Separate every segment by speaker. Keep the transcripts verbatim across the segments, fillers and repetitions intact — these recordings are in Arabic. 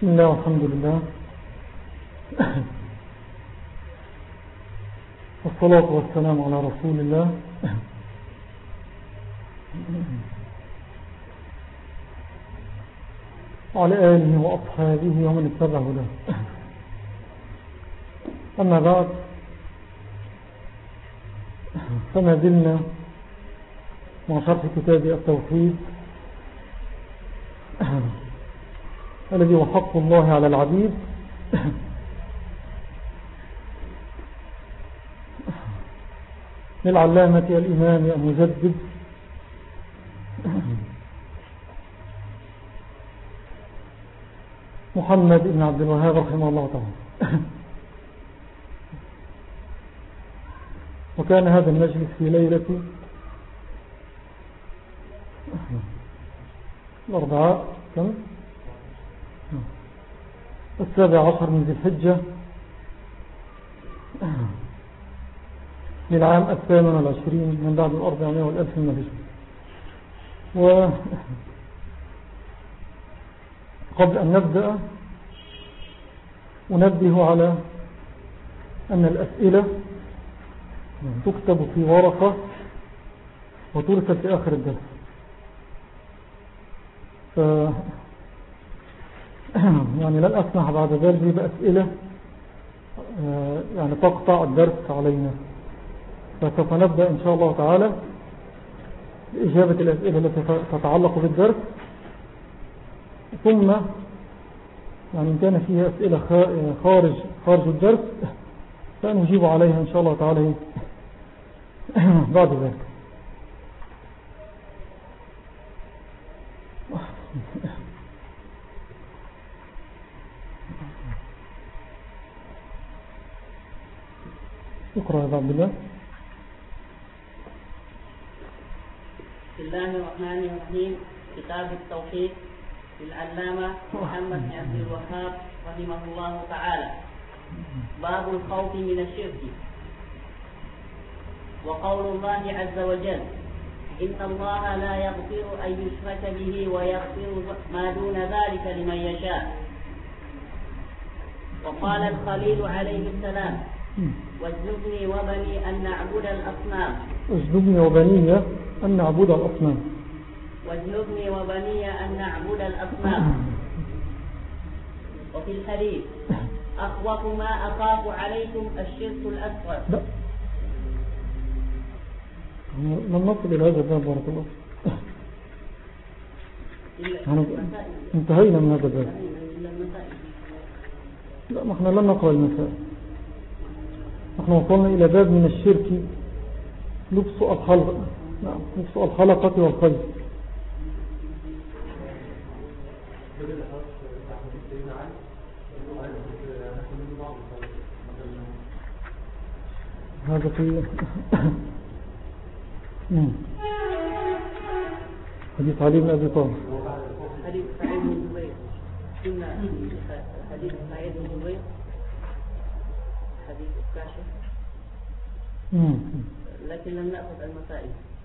Speaker 1: بسم الله والحمد لله والصلاة والسلام على رسول الله وعلى آله وأصحابه ومن اتبعه له. أما بعد، فما زلنا مع شرح كتاب التوحيد الذي هو حق الله على العبيد للعلامة الإمام المجدد محمد بن عبد الوهاب رحمه الله تعالى. وكان هذا المجلس في ليلة الأربعاء كم؟ السابع عشر من ذي الحجة للعام الثامن والعشرين من بعد الأربعمائة والألف من الهجرة. وقبل أن نبدأ أنبه على أن الأسئلة تكتب في ورقة وترسل في آخر الدرس. ف يعني لن أسمح بعد ذلك بأسئلة يعني تقطع الدرس علينا، فسوف نبدأ إن شاء الله تعالى بإجابة الأسئلة التي تتعلق بالدرس، ثم يعني إن كان فيها أسئلة خارج خارج الدرس فنجيب عليها إن شاء الله تعالى بعد ذلك. اقرأ يا عبد الله.
Speaker 2: بسم الله الرحمن الرحيم. كتاب التوحيد للعلامة محمد بن عبد الوهاب رحمه الله تعالى. باب الخوف من الشرك. وقول الله عز وجل: إن الله لا يغفر أن يشرك به ويغفر ما دون ذلك لمن يشاء. وقال الخليل عليه السلام: واجنبني وبني أن نعبد الأصنام.
Speaker 1: واجنبني وبني أن نعبد الأصنام.
Speaker 2: واجنبني وبني أن نعبد الأصنام. وفي الحديث: أخوف ما أخاف عليكم الشرك الأصغر.
Speaker 1: لا، لن نصل إلى هذا الباب بارك الله. انتهينا من هذا الباب. لا، ما احنا لن نقرأ المسائل. احنا وصلنا إلى باب من الشرك لبس الحلقة. نعم، لبس الحلقة والخيط. هذا في حديث علي بن أبي طالب.
Speaker 2: حديث سعيد بن جبير. كنا حديث سعيد بن جبير حديث الكاشف، لكن لم نأخذ المسائل.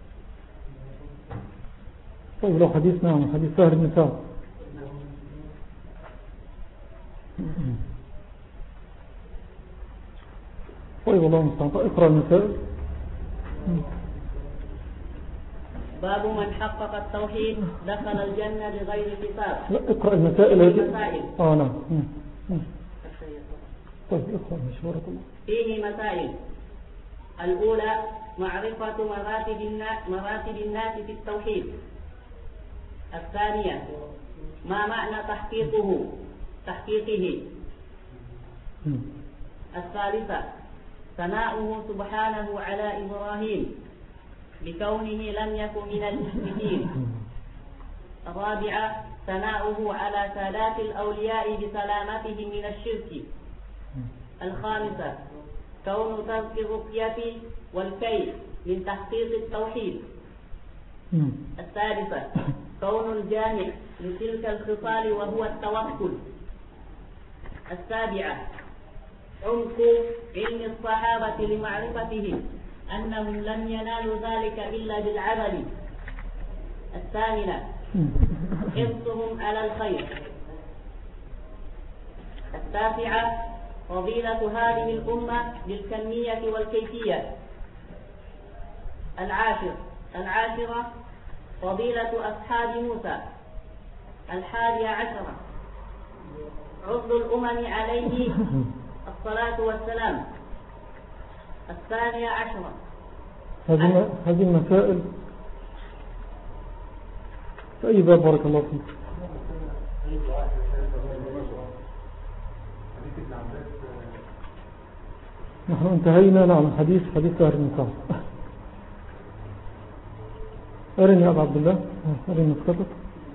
Speaker 1: طيب لو حديث نعم حديث سهر بن سعد. طيب والله المستعان. اقرأ المسائل.
Speaker 2: باب من حقق التوحيد دخل الجنة بغير حساب.
Speaker 1: لا، اقرأ المسائل.
Speaker 2: المسائل.
Speaker 1: اه نعم. طيب اقرأ مشورة الله.
Speaker 2: فيه مسائل. الأولى: معرفة مراتب الناس, مراتب الناس في التوحيد. الثانية: ما معنى تحقيقه تحقيقه. الثالثة: ثناؤه سبحانه على إبراهيم بكونه لم يكن من المشركين. الرابعة: ثناؤه على سادات الأولياء بسلامتهم من الشرك. الخامسة: كون ترك الرقية والكيد من تحقيق التوحيد. السادسة: كون الجامع لتلك الخصال وهو التوكل. السابعة: عمق علم الصحابة لمعرفتهم أنهم لم ينالوا ذلك إلا بالعمل. الثامنة: حرصهم على الخير. التاسعة فضيلة هذه الأمة بالكمية والكيفية. العاشر العاشرة فضيلة أصحاب موسى. الحادية عشرة عضل الأمم عليه الصلاة والسلام. الثانية عشرة
Speaker 1: هذه هذه المسائل في أي باب؟ بارك الله فيك. نحن انتهينا نعم حديث حديث سهر بن سعد. أرني يا أبا عبد الله، أرني نسكتك.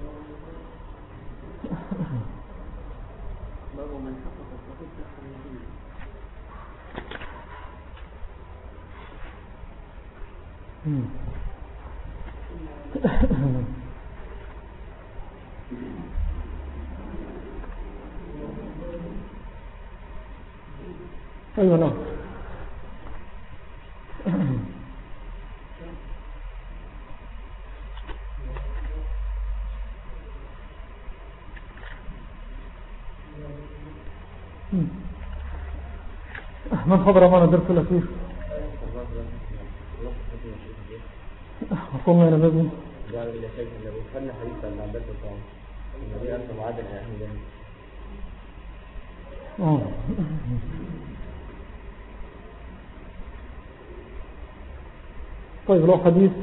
Speaker 1: أيوة نعم. من حضر معنا الدرس الأخير؟ وقوم إلى نبي
Speaker 3: جاء إلى شيخ النبي فلنا حديثا عن عباس الصوم النبي أنت معادل يا أهل الجنة.
Speaker 1: طيب لو حديث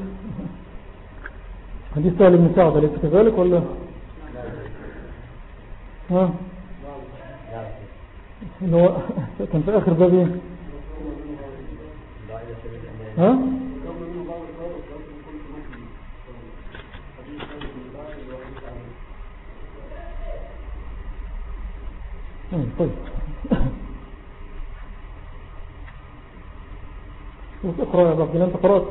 Speaker 1: حديث سهل بن سعد أليس كذلك ولا؟ ها؟ اللي هو كان في آخر بابي. ها؟ طيب اقرأ يا عبد الله، انت قرأت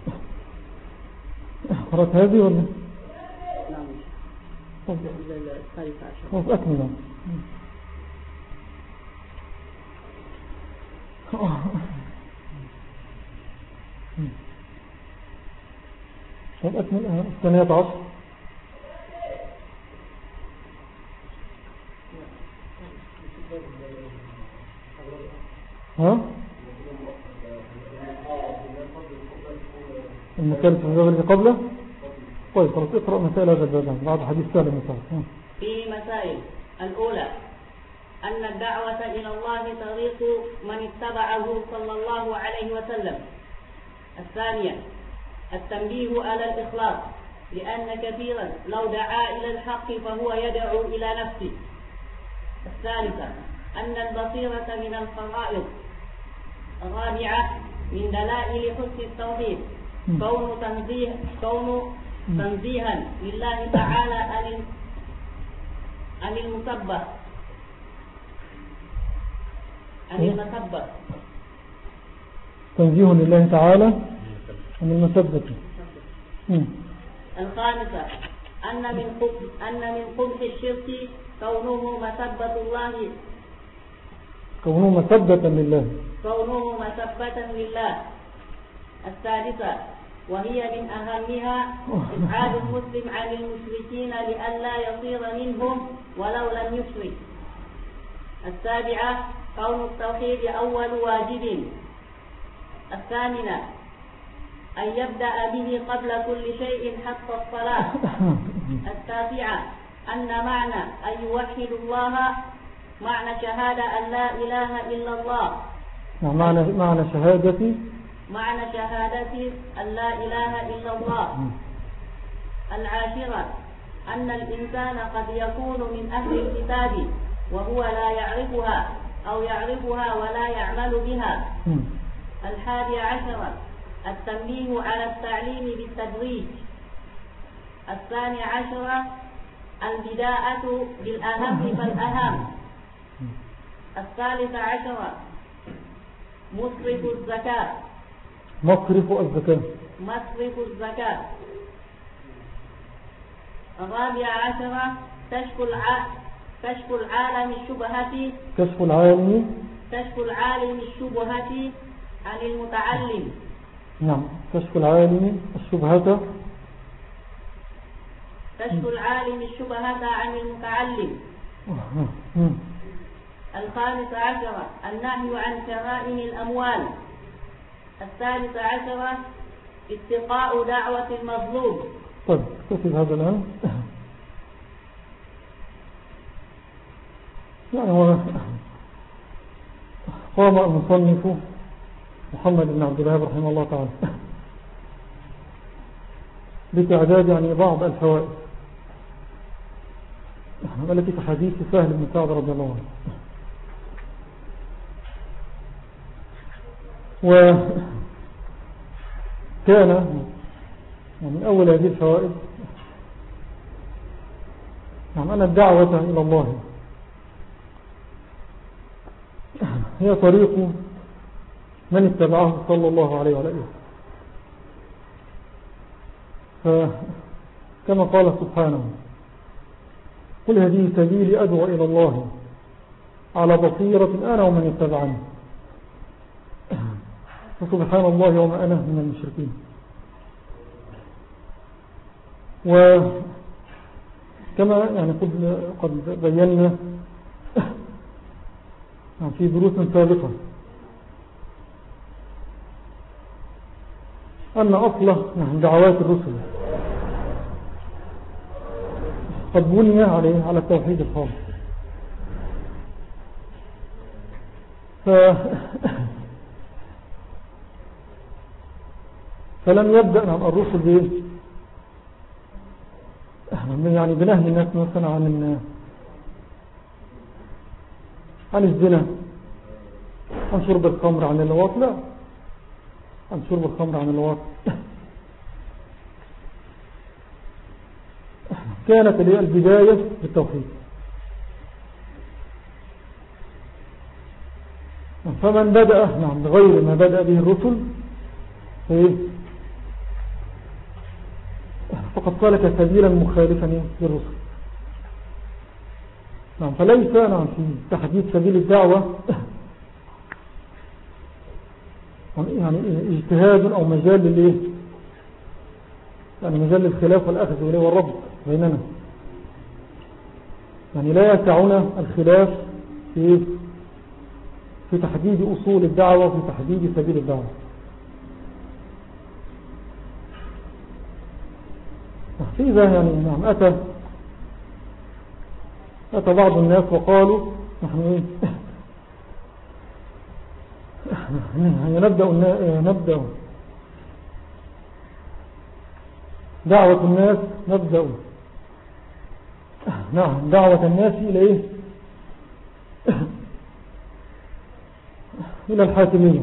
Speaker 1: قرأت هذه ولا؟
Speaker 2: نعم.
Speaker 1: طيب
Speaker 2: الثالثة عشر.
Speaker 1: طيب أكمل. طيب أكمل الثانية عشر. ها؟ المثال في الباب اللي قبله. طيب خلاص اقرأ مسائل هذا الباب بعد حديث سهل بن سعد.
Speaker 2: في مسائل. الأولى أن الدعوة إلى الله طريق من اتبعه صلى الله عليه وسلم. الثانية التنبيه على الإخلاص، لأن كثيرا لو دعا إلى الحق فهو يدعو إلى نفسه. الثالثة أن البصيرة من الفرائض. الرابعة من دلائل حسن التوحيد كون تنزيه كون تنزيها لله تعالى عن المسبح عن المسبح
Speaker 1: تنزيه لله تعالى عن المسبة.
Speaker 2: الخامسة أن من قبح أن من قبح الشرك كونه مسبة الله
Speaker 1: كونه مسبة لله
Speaker 2: كونه مسبة لله. السادسة وهي من أهمها إبعاد المسلم عن المشركين لئلا يصير منهم ولو لم يشرك. السابعة كون التوحيد أول واجب. الثامنة أن يبدأ به قبل كل شيء حتى الصلاة. التاسعة أن معنى أن يوحد الله معنى شهادة أن لا إله إلا الله.
Speaker 1: معنى معنى شهادة
Speaker 2: معنى شهادة أن لا إله إلا الله. العاشرة أن الإنسان قد يكون من أهل الكتاب وهو لا يعرفها أو يعرفها ولا يعمل بها. الحادي عشرة التنبيه على التعليم بالتدريج. الثاني عشرة البداءة بالأهم فالأهم. الثالث عشرة مصرف الزكاة
Speaker 1: مصرف الزكاة
Speaker 2: مصرف الزكاة. الرابع عشرة كشف الع... كشف العالم الشبهة
Speaker 1: كشف العالم
Speaker 2: كشف العالم الشبهة عن المتعلم.
Speaker 1: نعم كشف العالم الشبهة
Speaker 2: كشف العالم الشبهة عن المتعلم. الخامس عشر النهي عن شرائم الأموال. الثالث عشر اتقاء دعوة المظلوم.
Speaker 1: طيب كتب هذا الآن. يعني هو قام المصنف محمد بن عبد الوهاب رحمه الله تعالى بتعداد يعني بعض الفوائد التي في حديث سهل بن سعد رضي الله عنه. وكان من أول هذه الفوائد يعني أن الدعوة إلى الله هي طريق من اتبعه صلى الله عليه وآله. فكما قال سبحانه قل هذه سبيلي أدعو إلى الله على بصيرة أنا ومن اتبعني فسبحان الله وما أنا من المشركين. وكما يعني قد بينا في دروس سابقة أن أصل دعوات الرسل قد بني عليه على التوحيد الخالص. ف... فلم يبدأ عن الرسل به يعني بنهي الناس مثلا عن عن الزنا، عن شرب الخمر، عن اللواط، لا، عن شرب الخمر، عن اللواط. كانت لي البداية بالتوحيد. فمن بدأ نعم بغير ما بدأ به الرسل فقد سلك سبيلا مخالفا للرسل. نعم فليس نعم في تحديد سبيل الدعوة يعني اجتهاد أو مجال للإيه يعني مجال للخلاف والأخذ والربط بيننا. يعني لا يسعنا الخلاف في في تحديد أصول الدعوة وفي تحديد سبيل الدعوة. فإذا يعني نعم أتى أتى بعض الناس وقالوا نحن نبدأ نبدأ دعوة الناس نبدأ نعم دعوة الناس إلى إيه إلى الحاكمية.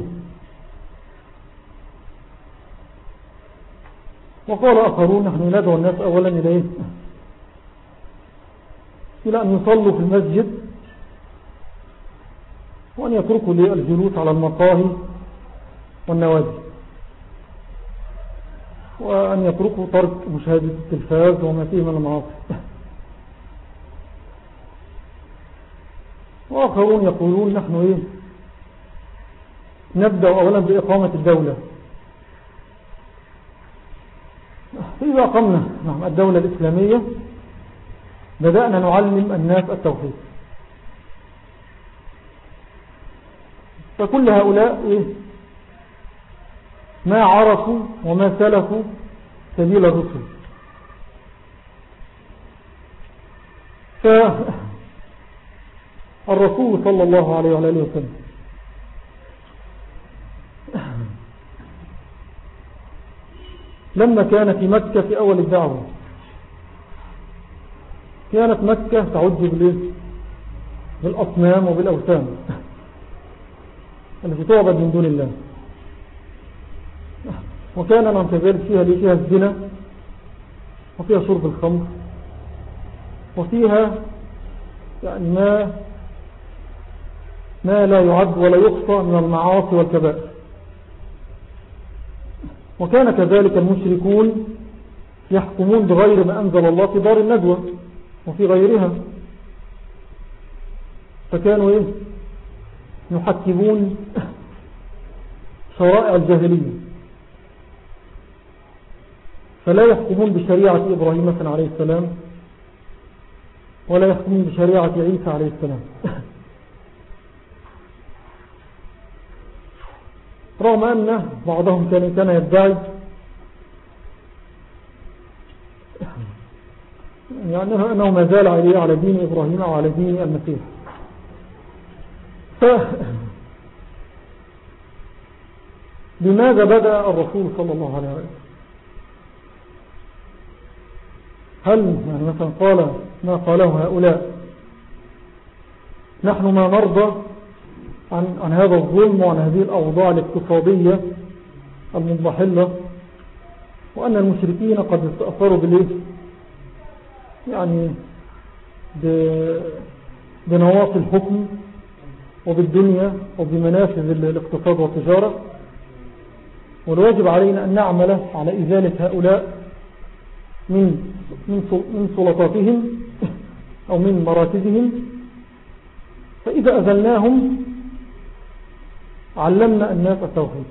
Speaker 1: وقال آخرون نحن ندعو الناس أولا إلى إيه إلى أن يصلوا في المسجد وأن يتركوا الجلوس على المقاهي والنوادي وأن يتركوا ترك مشاهدة التلفاز وما فيه من المعاصي. وآخرون يقولون نحن إيه نبدأ أولا بإقامة الدولة. فإذا قمنا نعم الدولة الإسلامية بدأنا نعلم الناس التوحيد. فكل هؤلاء إيه ما عرفوا وما سلكوا سبيل الرسل. فالرسول صلى الله عليه وآله وسلم لما كان في مكة في أول الدعوة كانت مكة تعج بالأصنام وبالأوثان التي تعبد من دون الله. وكان نعتبر فيها فيها الزنا وفيها شرب الخمر وفيها يعني ما ما لا يعد ولا يقصى من المعاصي والكبائر. وكان كذلك المشركون يحكمون بغير ما أنزل الله في دار الندوة وفي غيرها. فكانوا إيه يحكمون شرائع الجاهلية فلا يحكمون بشريعة إبراهيم مثلا عليه السلام ولا يحكمون بشريعة عيسى عليه السلام رغم أن بعضهم كان كان يدعي يعني أنه ما زال عليه على دين إبراهيم أو على دين المسيح. ف لماذا بدأ الرسول صلى الله عليه وسلم؟ هل يعني مثلا قال ما قاله هؤلاء نحن ما نرضى عن, عن هذا الظلم وعن هذه الأوضاع الاقتصادية المضمحلة، وأن المشركين قد استأثروا بالإيه يعني بنواصي الحكم وبالدنيا وبمنافذ الاقتصاد والتجارة، والواجب علينا أن نعمل على إزالة هؤلاء من من سلطاتهم أو من مراكزهم، فإذا أزلناهم علمنا الناس التوحيد.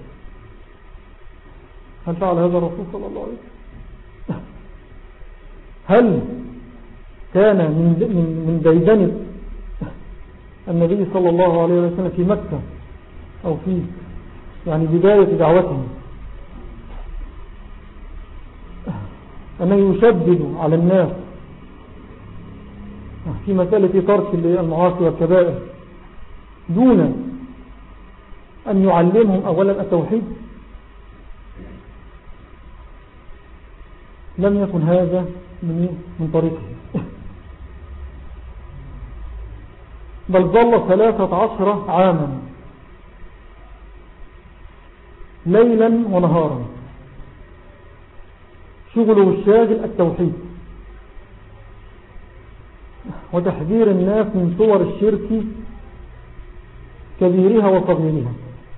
Speaker 1: هل فعل هذا الرسول صلى الله عليه وسلم؟ هل كان من من ديدنة النبي صلى الله عليه وسلم في مكة أو في يعني بداية دعوته أنه يشدد على الناس في مسألة ترك المعاصي والكبائر دون أن يعلمهم أولا التوحيد؟ لم يكن هذا من من طريقه، بل ظل ثلاثة عشر عاما ليلا ونهارا شغله الشاغل التوحيد وتحذير الناس من صور الشرك كبيرها وصغيرها،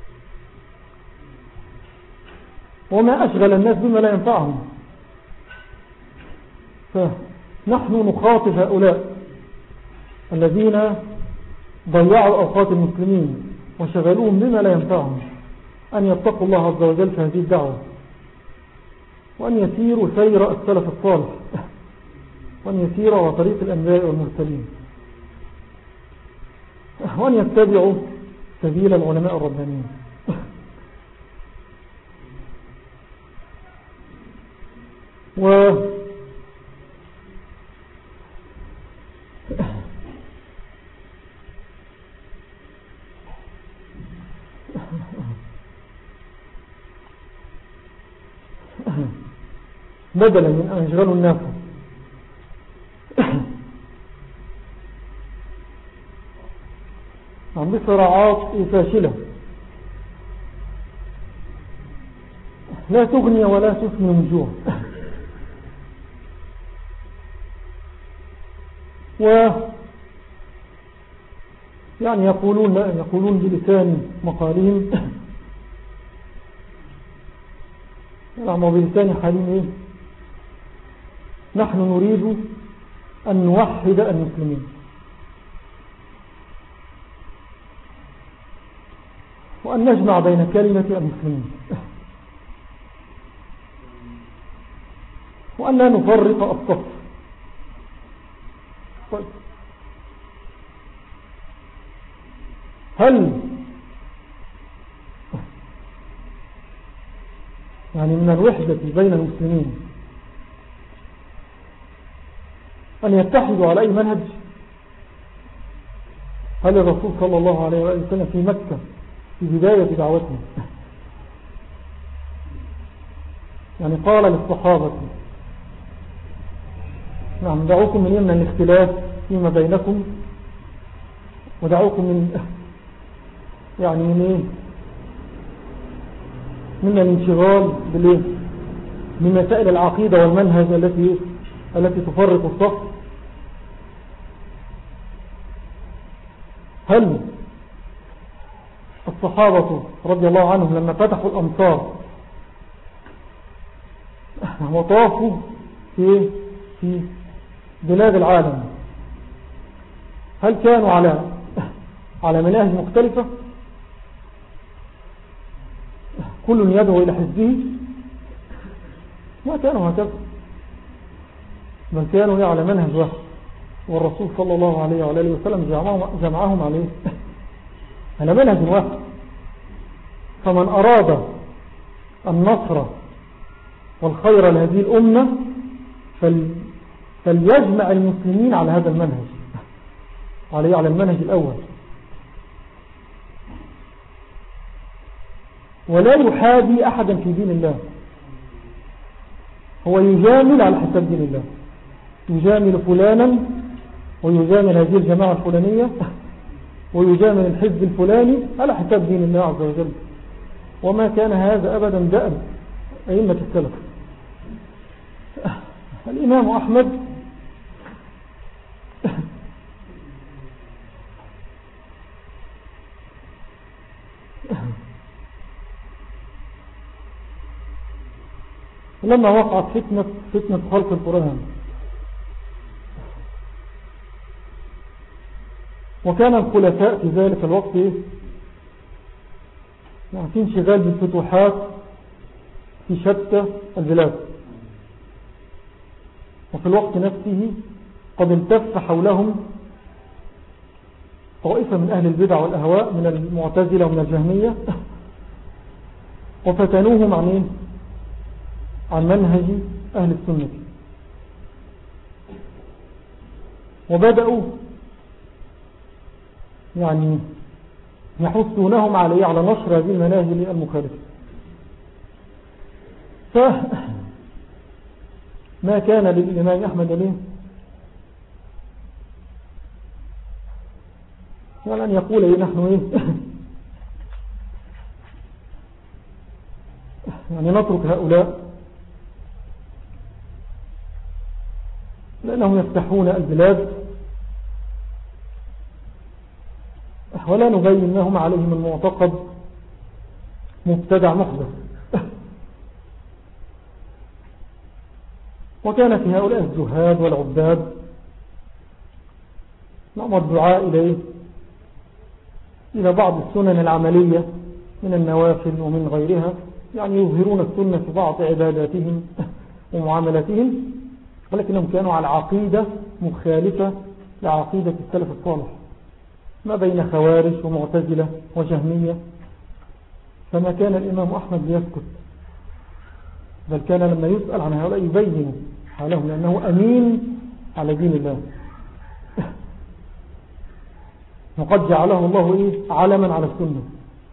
Speaker 1: وما أشغل الناس بما لا ينفعهم. فنحن نخاطب هؤلاء الذين ضيعوا أوقات المسلمين وشغلوهم بما لا ينفعهم أن يتقوا الله عز وجل في هذه الدعوة، وأن يسيروا سير السلف الصالح، وأن يسيروا على طريق الأنبياء والمرسلين، وأن يتبعوا سبيل العلماء الربانيين. و بدلا من أن يشغلوا الناس عن بصراعات فاشلة لا تغني ولا تسمن من جوع، و يعني يقولون يقولون بلسان مقالهم نعم وبلسان حالهم إيه؟ نحن نريد أن نوحد المسلمين وأن نجمع بين كلمة المسلمين وأن لا نفرق الصف. طيب هل يعني من الوحدة بين المسلمين أن يتحدوا على أي منهج؟ هل الرسول صلى الله عليه وسلم في مكة في بداية دعوته يعني قال للصحابة نعم دعوكم من يمن الاختلاف فيما بينكم ودعوكم من يعني من ايه من الانشغال بالايه من مسائل العقيدة والمنهج التي التي تفرق الصف؟ هل الصحابة رضي الله عنهم لما فتحوا الأمصار وطافوا في في بلاد العالم هل كانوا على على مناهج مختلفة كل يدعو إلى حزبه؟ ما كانوا هكذا، بل كانوا على منهج واحد، والرسول صلى الله عليه وآله وسلم جمعهم, جمعهم عليه على منهج واحد. فمن أراد النصر والخير لهذه الأمة فل فليجمع المسلمين على هذا المنهج، عليه على المنهج الأول، ولا يحادي أحدا في دين الله. هو يجامل على حساب دين الله، يجامل فلانا ويجامل هذه الجماعة الفلانية ويجامل الحزب الفلاني على حساب دين الله عز وجل. وما كان هذا أبدا دأب أئمة السلف. الإمام أحمد لما وقعت فتنة, فتنة خلق القرآن، وكان الخلفاء في ذلك الوقت يعني في انشغال بالفتوحات في شتى البلاد، وفي الوقت نفسه قد التف حولهم طائفة من أهل البدع والأهواء من المعتزلة ومن الجهمية، وفتنوهم عن إيه؟ عن منهج أهل السنة، وبدأوا يعني يحثونهم على على نشر هذه المناهج المخالفة. فما كان للإمام أحمد عليه يعني أن يقول إيه نحن إيه يعني نترك هؤلاء لأنهم يفتحون البلاد ولا نبين لهم عليهم المعتقد مبتدع محدث. وكان في هؤلاء الزهاد والعباد نعم الدعاء إليه إلى بعض السنن العملية من النوافل ومن غيرها، يعني يظهرون السنة في بعض عباداتهم ومعاملاتهم، ولكنهم كانوا على عقيدة مخالفة لعقيدة السلف الصالح، ما بين خوارج ومعتزلة وجهمية. فما كان الإمام أحمد ليسكت، بل كان لما يسأل عن هؤلاء يبين حالهم، لأنه أمين على دين الله، وقد جعله الله إيه علما على السنة.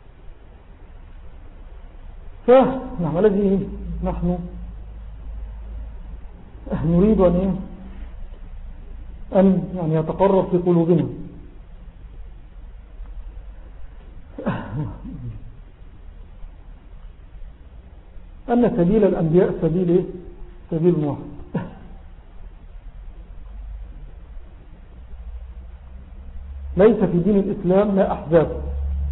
Speaker 1: فنعم الذي نحن نريد أن, إيه؟ أن يعني يتقرب في قلوبنا أن سبيل الأنبياء سبيل إيه؟ سبيل واحد. ليس في دين الإسلام لا أحزاب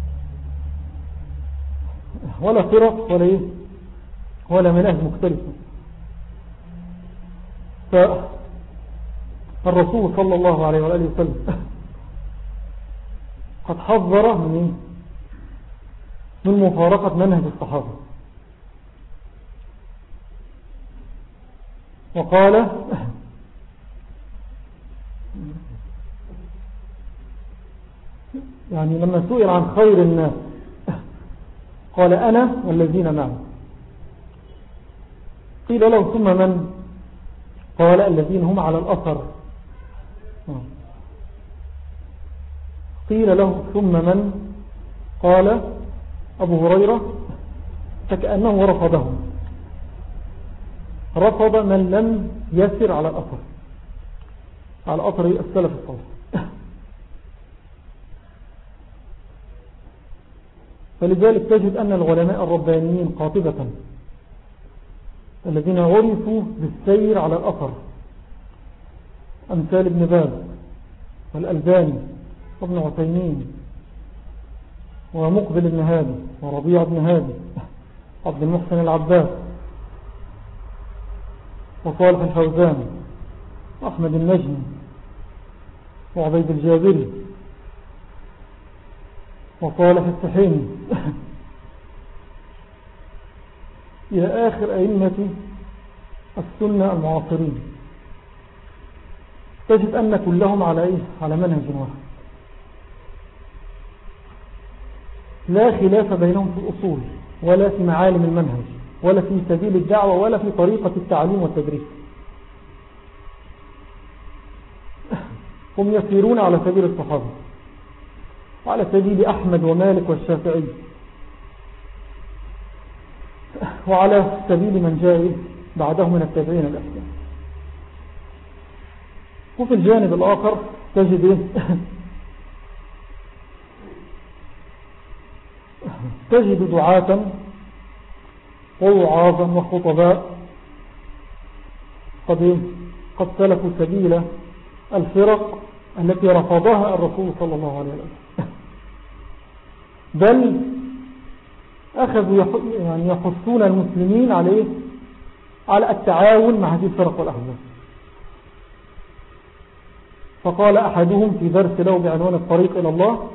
Speaker 1: ولا فرق ولا إيه؟ ولا مناهج مختلفة. فالرسول صلى الله عليه وآله وسلم قد حذر من من مفارقة منهج الصحابة، وقال يعني لما سئل عن خير الناس قال أنا والذين معي. قيل له ثم من؟ قال الذين هم على الأثر. قيل له ثم من؟ قال أبو هريرة، فكأنه رفضهم، رفض من لم يسر على الأثر، على أثر السلف الصالح. فلذلك تجد أن العلماء الربانيين قاطبة الذين عرفوا بالسير على الأثر، أمثال ابن باز والألباني وابن عثيمين ومقبل بن هادي وربيع بن هادي عبد المحسن العباس وصالح الفوزان وأحمد النجم وعبيد الجابري وصالح السحيمي إلى آخر أئمة السنة المعاصرين، تجد أن كلهم على إيه؟ على منهج واحد. لا خلاف بينهم في الأصول ولا في معالم المنهج ولا في سبيل الدعوة ولا في طريقة التعليم والتدريس. هم يسيرون على سبيل الصحابة وعلى سبيل أحمد ومالك والشافعي وعلى سبيل من جاء بعدهم من التابعين الأحسن. وفي الجانب الآخر تجد تجد دعاة ووعاظا وخطباء قد قد سلكوا سبيل الفرق التي رفضها الرسول صلى الله عليه وسلم، بل أخذوا يعني يحثون المسلمين عليه على التعاون مع هذه الفرق والأحزاب. فقال أحدهم في درس له بعنوان الطريق إلى الله،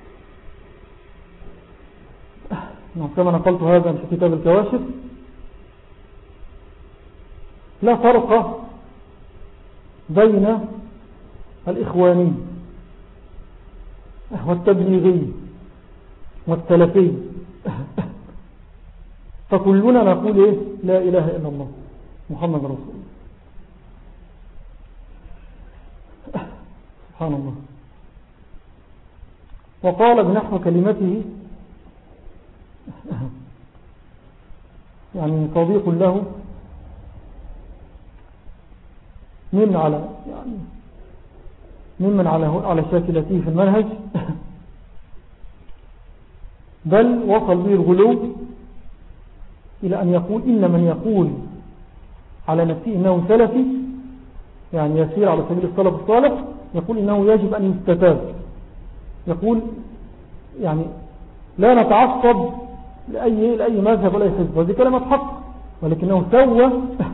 Speaker 1: كما نقلت هذا في كتاب الكواشف: لا فرق بين الإخواني والتبليغي والسلفي، فكلنا نقول إيه؟ لا إله إلا الله محمد رسول الله. سبحان الله. وقال بنحو كلمته يعني صديق له من على يعني ممن على على شاكلته في المنهج، بل وصل به الغلو إلى أن يقول إن من يقول على نفسه إنه سلفي، يعني يسير على سبيل السلف الصالح، يقول إنه يجب أن يستتاب. يقول يعني لا نتعصب لأي, لأي مذهب ولا حزب، وهذه كلمة حق، ولكنه سوى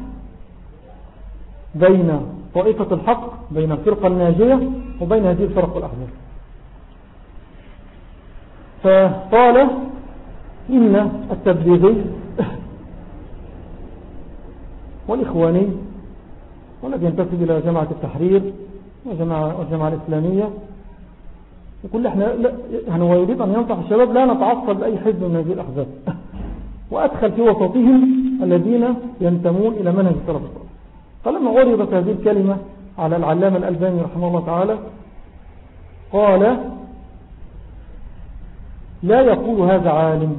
Speaker 1: بين طائفة الحق، بين الفرقة الناجية وبين هذه الفرق الأحزاب. فقال إن التبليغي والإخواني والذي ينتسب إلى جماعة التحرير والجماعة, والجماعة الإسلامية يقول احنا لا يعني هو يريد أن ينصح الشباب لا نتعصب لأي حزب من هذه الأحزاب، وأدخل في وسطهم الذين ينتمون إلى منهج السلف الصالح. فلما عرضت هذه الكلمة على العلامة الألباني رحمه الله تعالى قال: لا يقول هذا عالم،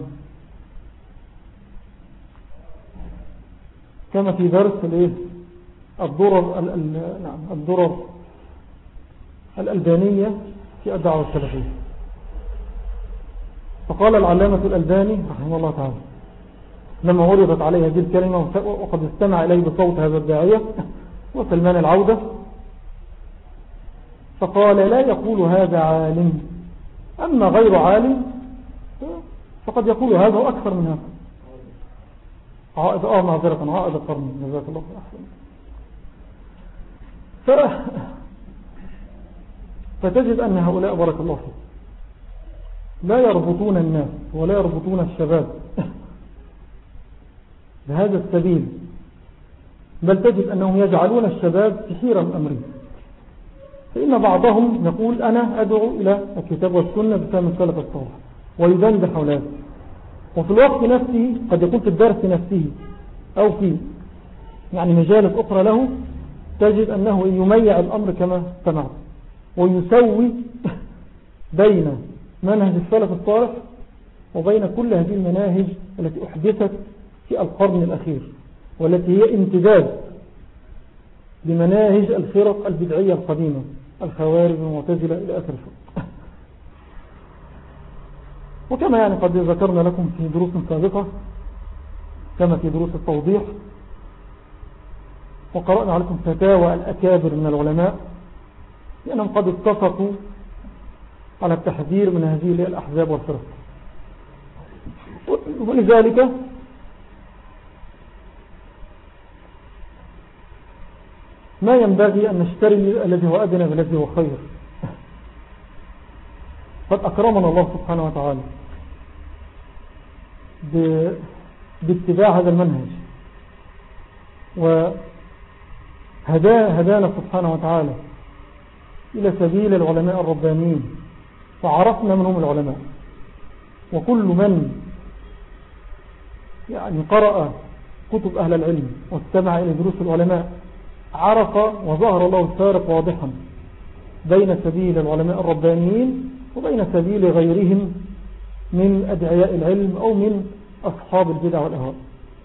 Speaker 1: كما في درس الضرر نعم الضرر الألبانية في الدعوة السلفية. فقال العلامة الألباني رحمه الله تعالى لما عرضت عليه هذه الكلمة وقد استمع إليه بصوت هذا الداعية وسلمان العودة، فقال: لا يقول هذا عالم، أما غير عالم فقد يقول هذا وأكثر من هذا. عائد آه معذرة عائد القرن، جزاك الله أحسن. ف... فتجد أن هؤلاء بارك الله فيهم لا يربطون الناس ولا يربطون الشباب بهذا السبيل، بل تجد أنهم يجعلون الشباب في حيرة من أمره. فإن بعضهم يقول: أنا أدعو إلى الكتاب والسنة بفهم السلف الصالح، ويدندح حول هذا، وفي الوقت نفسه قد يكون في الدرس نفسه أو في يعني مجالس أخرى له تجد أنه يميع الأمر كما سمعت، ويسوي بين منهج السلف الصالح وبين كل هذه المناهج التي أحدثت في القرن الأخير، والتي هي امتداد لمناهج الفرق البدعية القديمة، الخوارج والمعتزلة إلى آخر الفرق. وكما يعني قد ذكرنا لكم في دروس سابقة كما في دروس التوضيح، وقرأنا عليكم فتاوى الأكابر من العلماء لأنهم قد اتفقوا على التحذير من هذه الأحزاب والفرق. ولذلك ما ينبغي أن نشتري الذي هو أدنى بالذي هو خير. قد أكرمنا الله سبحانه وتعالى باتباع هذا المنهج، وهدانا سبحانه وتعالى إلى سبيل العلماء الربانيين، فعرفنا منهم العلماء وكل من يعني قرأ كتب أهل العلم واستمع إلى دروس العلماء عرف وظهر له الفارق واضحا بين سبيل العلماء الربانيين وبين سبيل غيرهم من أدعياء العلم أو من أصحاب البدع والأهواء.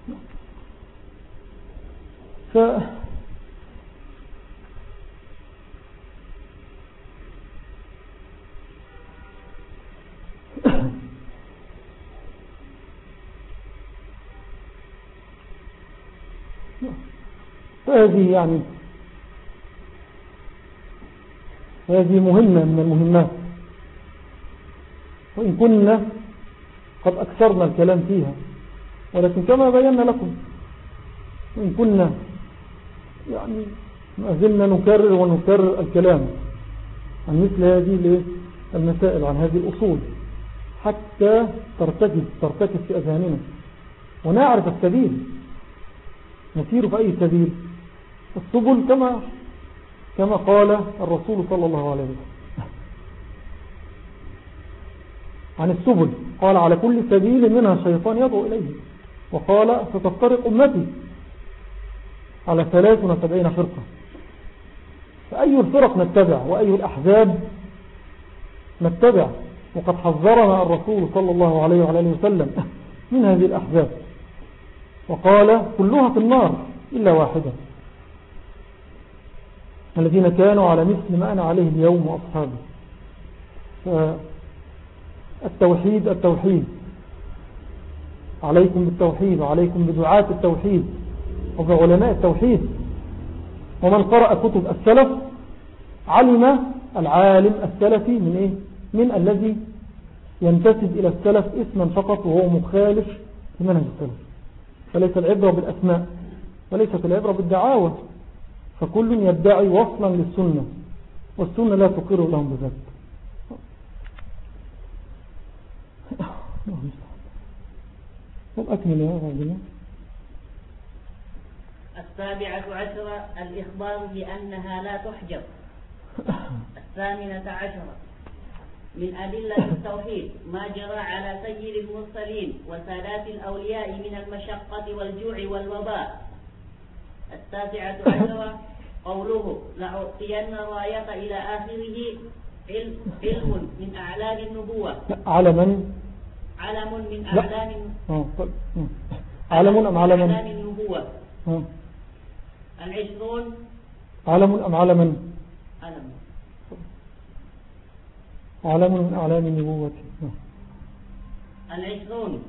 Speaker 1: ف فهذه يعني هذه مهمة من المهمات، وإن كنا قد أكثرنا الكلام فيها، ولكن كما بينا لكم وإن كنا يعني ما زلنا نكرر ونكرر الكلام عن مثل هذه المسائل، عن هذه الأصول، حتى ترتكز ترتكز في أذهاننا ونعرف السبيل، نسير في أي سبيل. السبل كما كما قال الرسول صلى الله عليه وسلم عن السبل، قال على كل سبيل منها شيطان يدعو إليه، وقال ستفترق أمتي على ثلاث وسبعين فرقة، فأي الفرق نتبع وأي الأحزاب نتبع؟ وقد حذرنا الرسول صلى الله عليه وعلى وسلم من هذه الأحزاب، وقال كلها في النار إلا واحدة، الذين كانوا على مثل ما أنا عليه اليوم وأصحابي. التوحيد التوحيد عليكم بالتوحيد، وعليكم بدعاة التوحيد وبعلماء التوحيد. ومن قرأ كتب السلف علم العالم السلفي من إيه؟ من الذي ينتسب إلى السلف اسما فقط وهو مخالف لمنهج السلف. فليس العبرة بالأسماء وليست العبرة بالدعاوى، فكل يدعي وصلا للسنة والسنة لا تقر لهم بذلك. أكمل يا رجل.
Speaker 2: السابعة عشرة الإخبار بأنها لا تحجب. الثامنة عشرة من أدلة التوحيد ما جرى على سيد المرسلين وسادات الأولياء من المشقة والجوع والوباء. التاسعة عشرة قوله لأعطين راية إلى آخره علم, علم من أعلام النبوة.
Speaker 1: علما
Speaker 2: علم من أعلام
Speaker 1: علم أم علما
Speaker 2: أعلام النبوة. العشرون
Speaker 1: علم أم علما
Speaker 2: علم
Speaker 1: علم من أعلام النبوة.
Speaker 2: العشرون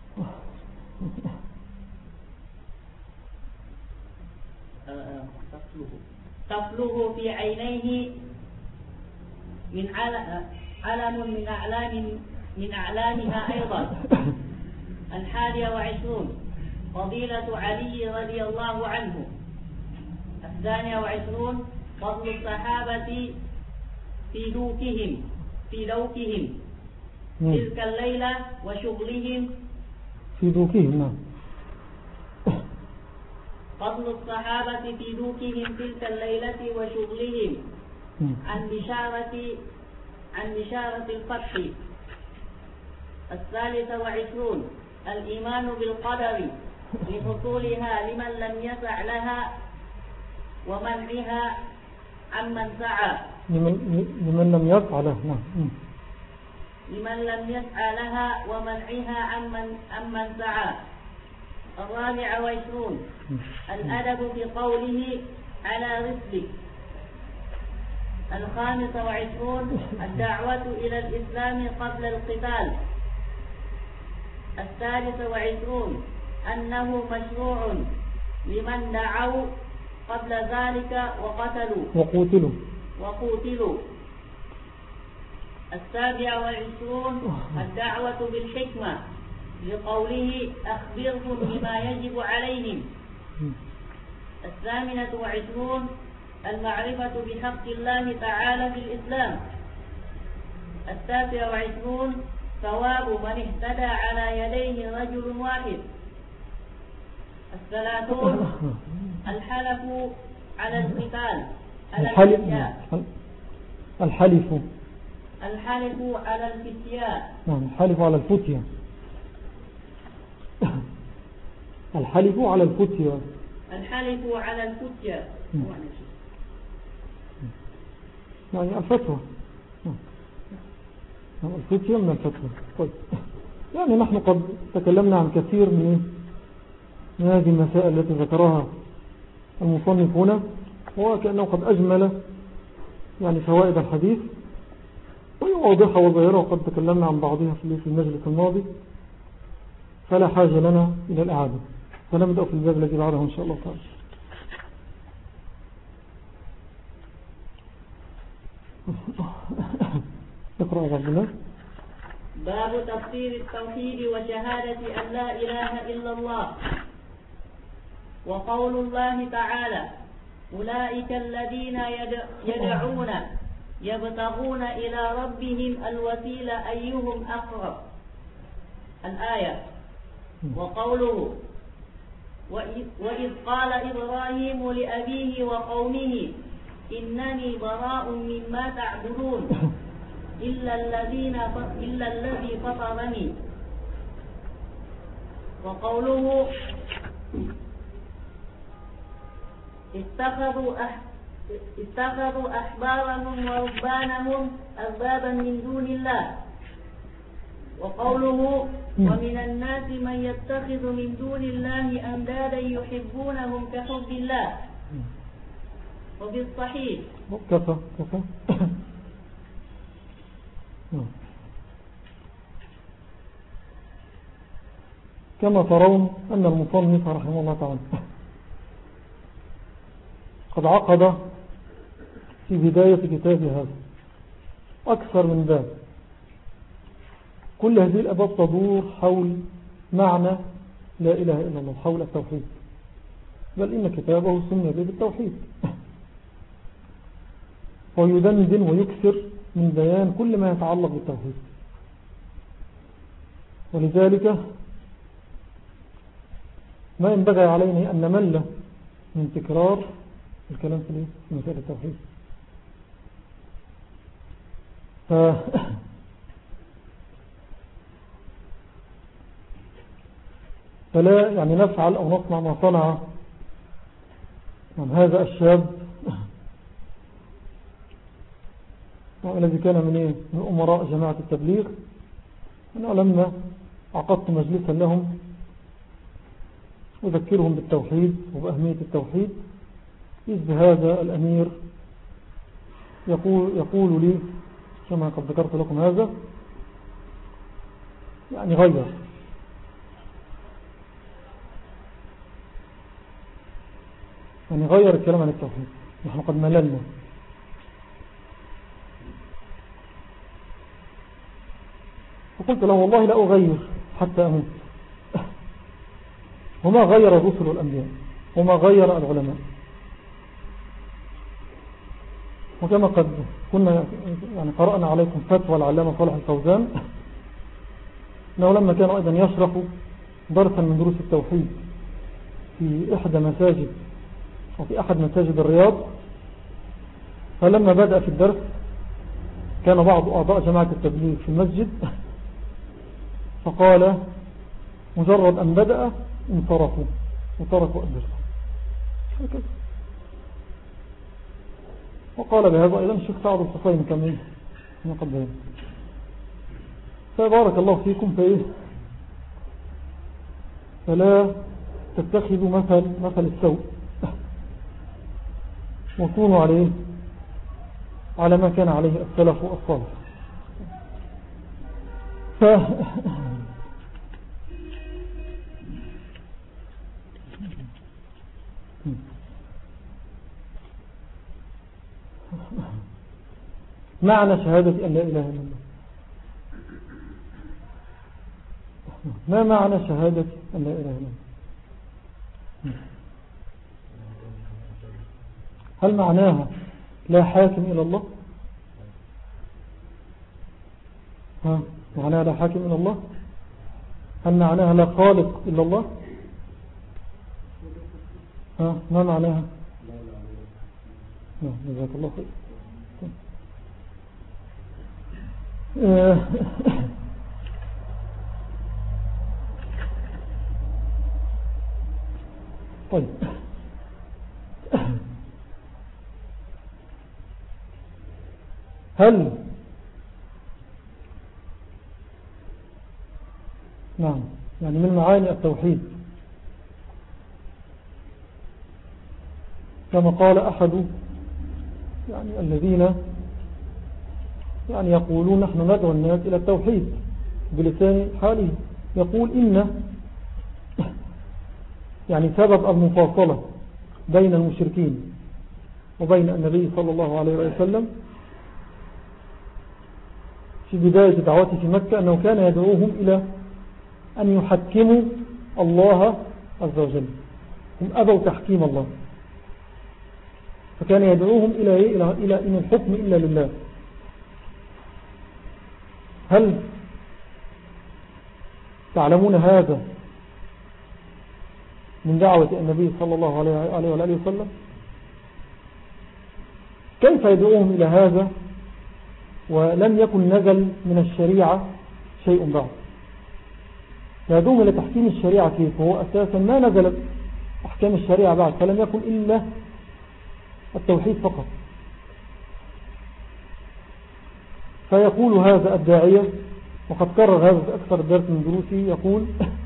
Speaker 2: تفلغ في عينيه من علم من أعلام من أعلامها أيضا. الحادية وعشرون فضيلة علي رضي الله عنه. الثانية وعشرون فضل الصحابة في دوكهم في دوكهم تلك الليلة وشغلهم
Speaker 1: في دوكهم. نعم.
Speaker 2: فضل الصحابة في دوكهم تلك الليلة وشغلهم عن بشارة عن بشارة الفتح. الثالثة وعشرون الإيمان بالقدر لحصولها لمن لم يسع لها ومنعها عمن سعى
Speaker 1: لمن, لمن لم يسع لها
Speaker 2: لمن لم يسعى لها ومنعها عمن عمن سعى. الرابع وعشرون الأدب في قوله على رسلك. الخامس وعشرون الدعوة إلى الإسلام قبل القتال. الثالث وعشرون أنه مشروع لمن دعوا قبل ذلك وقتلوا
Speaker 1: وقتلوا
Speaker 2: وقتلوا. السابع والعشرون الدعوة بالحكمة لقوله أخبرهم بما يجب عليهم. الثامنة وعشرون المعرفة بحق الله تعالى في الإسلام. التاسع وعشرون ثواب من اهتدى على يديه رجل واحد. الثلاثون الحلف على القتال على
Speaker 1: الحلف
Speaker 2: الأشياء.
Speaker 1: الحلف
Speaker 2: الحلف على الفتيا.
Speaker 1: نعم الحلف على الفتيا. الحلف على الفتيا.
Speaker 2: الحلف على الفتيا
Speaker 1: يعني الفتوى. الفتيا من الفتوى. طيب يعني نحن قد تكلمنا عن كثير من من هذه المسائل التي ذكرها المصنف هنا، وكأنه قد أجمل يعني فوائد الحديث، وهي واضحة وظاهرة وقد تكلمنا عن بعضها في المجلس الماضي، فلا حاجة لنا إلى الإعادة. فنبدأ في الباب الذي بعده إن شاء الله تعالى. اقرأ يا عبد الله.
Speaker 2: باب تفسير التوحيد وشهادة أن لا إله إلا الله. وقول الله تعالى: أولئك الذين يدعون يبتغون إلى ربهم الوسيلة أيهم أقرب. الآية. وقوله: وإذ قال إبراهيم لأبيه وقومه إنني براء مما تعبدون إلا الذين إلا الذي فطرني. وقوله: اتخذوا أح اتخذوا أحبارهم ورهبانهم أربابا من دون الله. وقوله: ومن الناس من يتخذ من دون الله أندادا يحبونهم كحب الله. وفي الصحيح.
Speaker 1: كفى كفى. كما ترون أن المصنف رحمه الله تعالى قد عقد في بداية كتاب هذا أكثر من باب. كل هذه الأبواب تدور حول معنى لا إله إلا الله، حول التوحيد، بل إن كتابه سمي به بالتوحيد، ويدندن ويكثر من بيان كل ما يتعلق بالتوحيد. ولذلك ما ينبغي علينا أن نمل من تكرار الكلام في مسائل التوحيد. ف... فلا يعني نفعل أو نصنع ما صنع هذا الشاب الذي كان من إيه؟ من أمراء جماعة التبليغ، أنه لما عقدت مجلسا لهم أذكرهم بالتوحيد وبأهمية التوحيد، إذ هذا الأمير يقول, يقول لي كما قد ذكرت لكم هذا، يعني غير يعني غير الكلام عن التوحيد، نحن قد مللنا. فقلت له والله لا أغير حتى أموت. وما غير الرسل الأنبياء وما غير العلماء. وكما قد كنا يعني قرأنا عليكم فتوى العلامة صالح الفوزان، أنه لما كان أيضا يشرح درسا من دروس التوحيد في إحدى مساجد وفي أحد مساجد الرياض، فلما بدأ في الدرس كان بعض أعضاء جماعة التبليغ في المسجد، فقال مجرد أن بدأ انصرفوا وتركوا الدرس هكذا. وقال بهذا أيضا الشيخ سعد الحسين كما قد بيان. فبارك الله فيكم فإيه فلا تتخذوا مثل مثل السوء، وكونوا عليه على ما كان عليه السلف والصالح. ف معنى شهادة أن لا إله إلا الله. ما معنى شهادة أن لا إله إلا الله؟ هل معناها لا حاكم إلى الله؟ ها معناها لا حاكم إلى الله؟ هل معناها لا خالق إلا الله؟ ها ما معناها؟ جزاك الله خير. طيب هل نعم يعني من معاني التوحيد كما قال أحد يعني الذين يعني يقولون نحن ندعو الناس إلى التوحيد بلسان حاله، يقول إن يعني سبب المفاصلة بين المشركين وبين النبي صلى الله عليه وسلم في بداية دعوته في مكة أنه كان يدعوهم إلى أن يحكموا الله عز وجل، هم أبوا تحكيم الله، فكان يدعوهم إلى إلى إلى إن الحكم إلا لله. هل تعلمون هذا من دعوة النبي صلى الله عليه وآله وسلم؟ كيف يدعوهم إلى هذا ولم يكن نزل من الشريعة شيء بعد؟ يدعوهم إلى تحكيم الشريعة كيف هو أساسا ما نزلت أحكام الشريعة بعد، فلم يكن إلا التوحيد فقط. فيقول هذا الداعية، وقد كرر هذا في أكثر الدرس من دروسه، يقول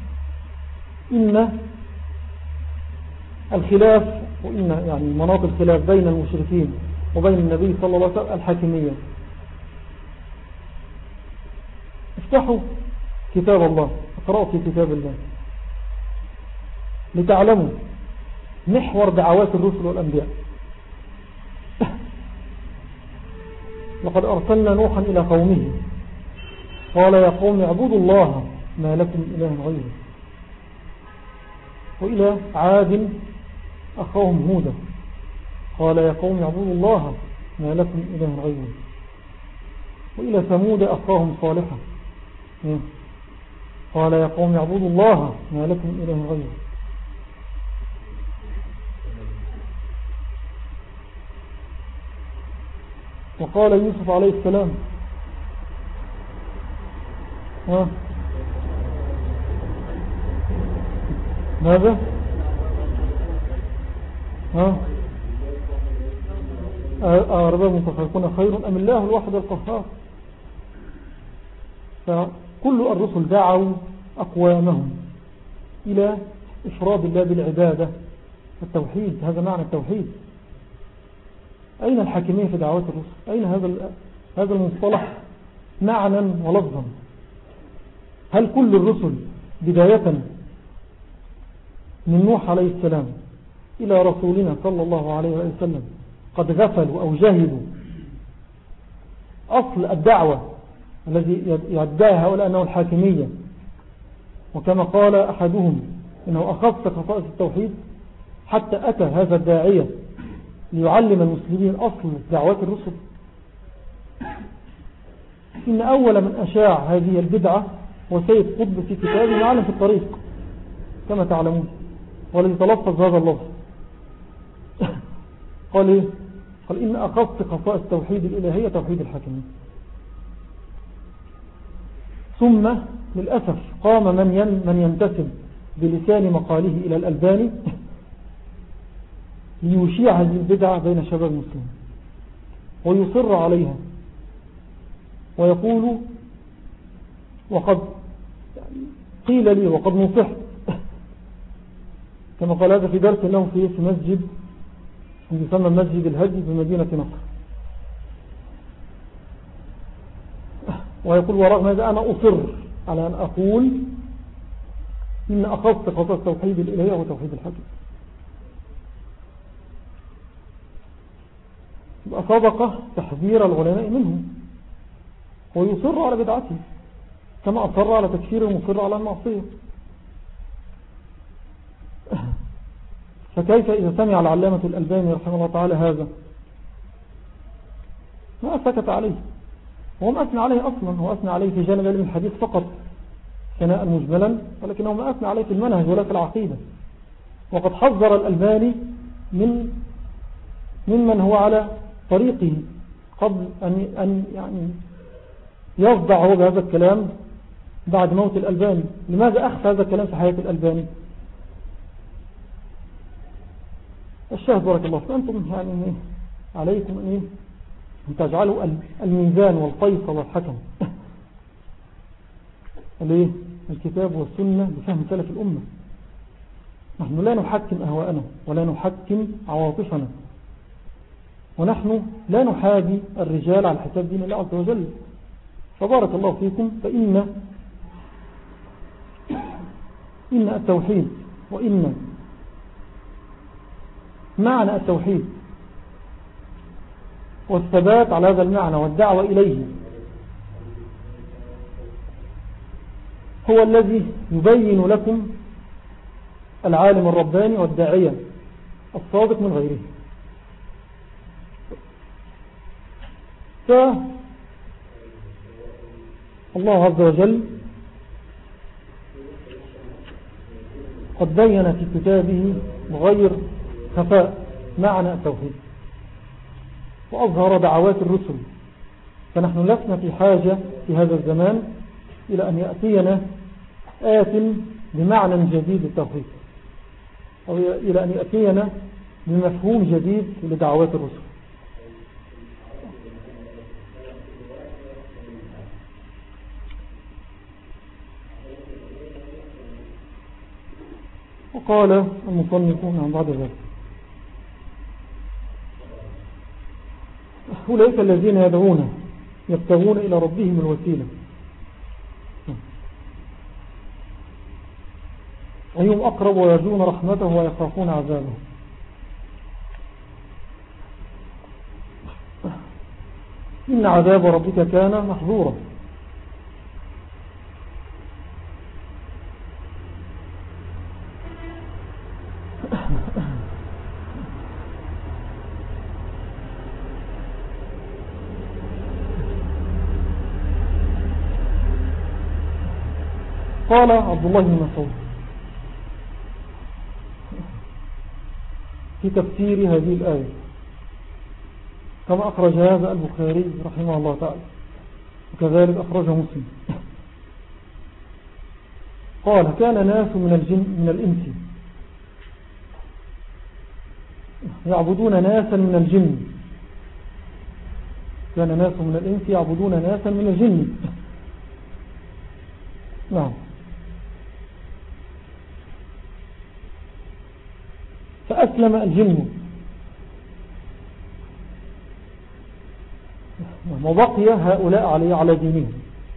Speaker 1: إن الخلاف وإن يعني مناط الخلاف بين المشركين وبين النبي صلى الله عليه وسلم الحاكمية. افتحوا كتاب الله، اقرأوا في كتاب الله لتعلموا محور دعوات الرسل والأنبياء. لقد أرسلنا نوحا إلى قومه قال يا قوم اعبدوا الله ما لكم من إله غيره، وإلى عاد أخاهم هودا قال يا قوم اعبدوا الله ما لكم من إله غيره، وإلى ثمود أخاهم صالحا قال يا قوم اعبدوا الله ما لكم من إله غيره. وقال يوسف عليه السلام ها ماذا ها أرباب متفرقون خير أم الله الواحد القهار. فكل الرسل دعوا أقوامهم إلى إفراد الله بالعبادة، التوحيد، هذا معنى التوحيد. أين الحاكمية في دعوات الرسل؟ أين هذا هذا المصطلح معنى ولفظا؟ هل كل الرسل بداية من نوح عليه السلام إلى رسولنا صلى الله عليه وسلم قد غفلوا أو جهلوا أصل الدعوة الذي يدعي هؤلاء أنه الحاكمية؟ وكما قال أحدهم إنه أخذت خصائص التوحيد حتى أتى هذا الداعية ليعلم المسلمين أصل دعوات الرسل. إن أول من أشاع هذه البدعة هو سيد قطب في كتابه معلم في الطريق كما تعلمون، والذي تلفظ هذا اللفظ قال إيه؟ قال إن أخذت خصائص التوحيد الإلهية توحيد الحاكمية. ثم للأسف قام من من ينتسب بلسان مقاله إلى الألباني ليشيع هذه البدعة بين شباب المسلمين ويصر عليها ويقول وقد قيل لي وقد نصحت، كما قال هذا في درس له في مسجد يسمى مسجد الهدي بمدينة نصر، ويقول ورغم هذا أنا أصر على أن أقول إن أخذت خصائص التوحيد الإلهي وتوحيد الحكم. صدق تحذير العلماء منه ويصر على بدعته كما أصر على تكفير المصر على المعصية. فكيف إذا سمع العلامة الألباني رحمه الله تعالى هذا ما سكت عليه؟ هو ما أثنى عليه أصلا، هو أثنى عليه في جانب علم الحديث فقط ثناء مجملا، ولكنه ما أثنى عليه في المنهج ولا في العقيدة. وقد حذر الألباني من ممن هو على طريقه قبل أن, أن يعني يصدع هو بهذا الكلام بعد موت الألباني. لماذا أخفى هذا الكلام في حياة الألباني؟ الشاهد بارك الله فيكم، أنتم يعني عليكم أن, إيه؟ أن تجعلوا الميزان والفيصل والحكم ليه؟ الكتاب والسنة بفهم سلف الأمة. نحن لا نحكم أهواءنا ولا نحكم عواطفنا، ونحن لا نحاذي الرجال على حساب دين الله عز وجل. فبارك الله فيكم، فإن إن التوحيد وإن معنى التوحيد والثبات على هذا المعنى والدعوة إليه هو الذي يبين لكم العالم الرباني والداعية الصادق من غيره. فالله عز وجل قد بين في كتابه بغير خفاء معنى التوحيد وأظهر دعوات الرسل، فنحن لسنا في حاجة في هذا الزمان إلى أن يأتينا آت بمعنى جديد للتوحيد، أو إلى أن يأتينا بمفهوم جديد لدعوات الرسل. وقال المصنفون عن بعد ذلك: أولئك الذين يدعون يبتغون إلى ربهم الوسيلة أيهم أقرب ويرجون رحمته ويخافون عذابه. إن عذاب ربك كان محظورا. قال عبد الله بن مسعود في تفسير هذه الآية كما أخرج هذا البخاري رحمه الله تعالى، وكذلك أخرجه مسلم. قال: كان ناس من الجن من الإنس يعبدون ناسا من الجن كان ناس من الإنس يعبدون ناسا من الجن نعم. فأسلم الجن وبقي هؤلاء عليه على دينهم،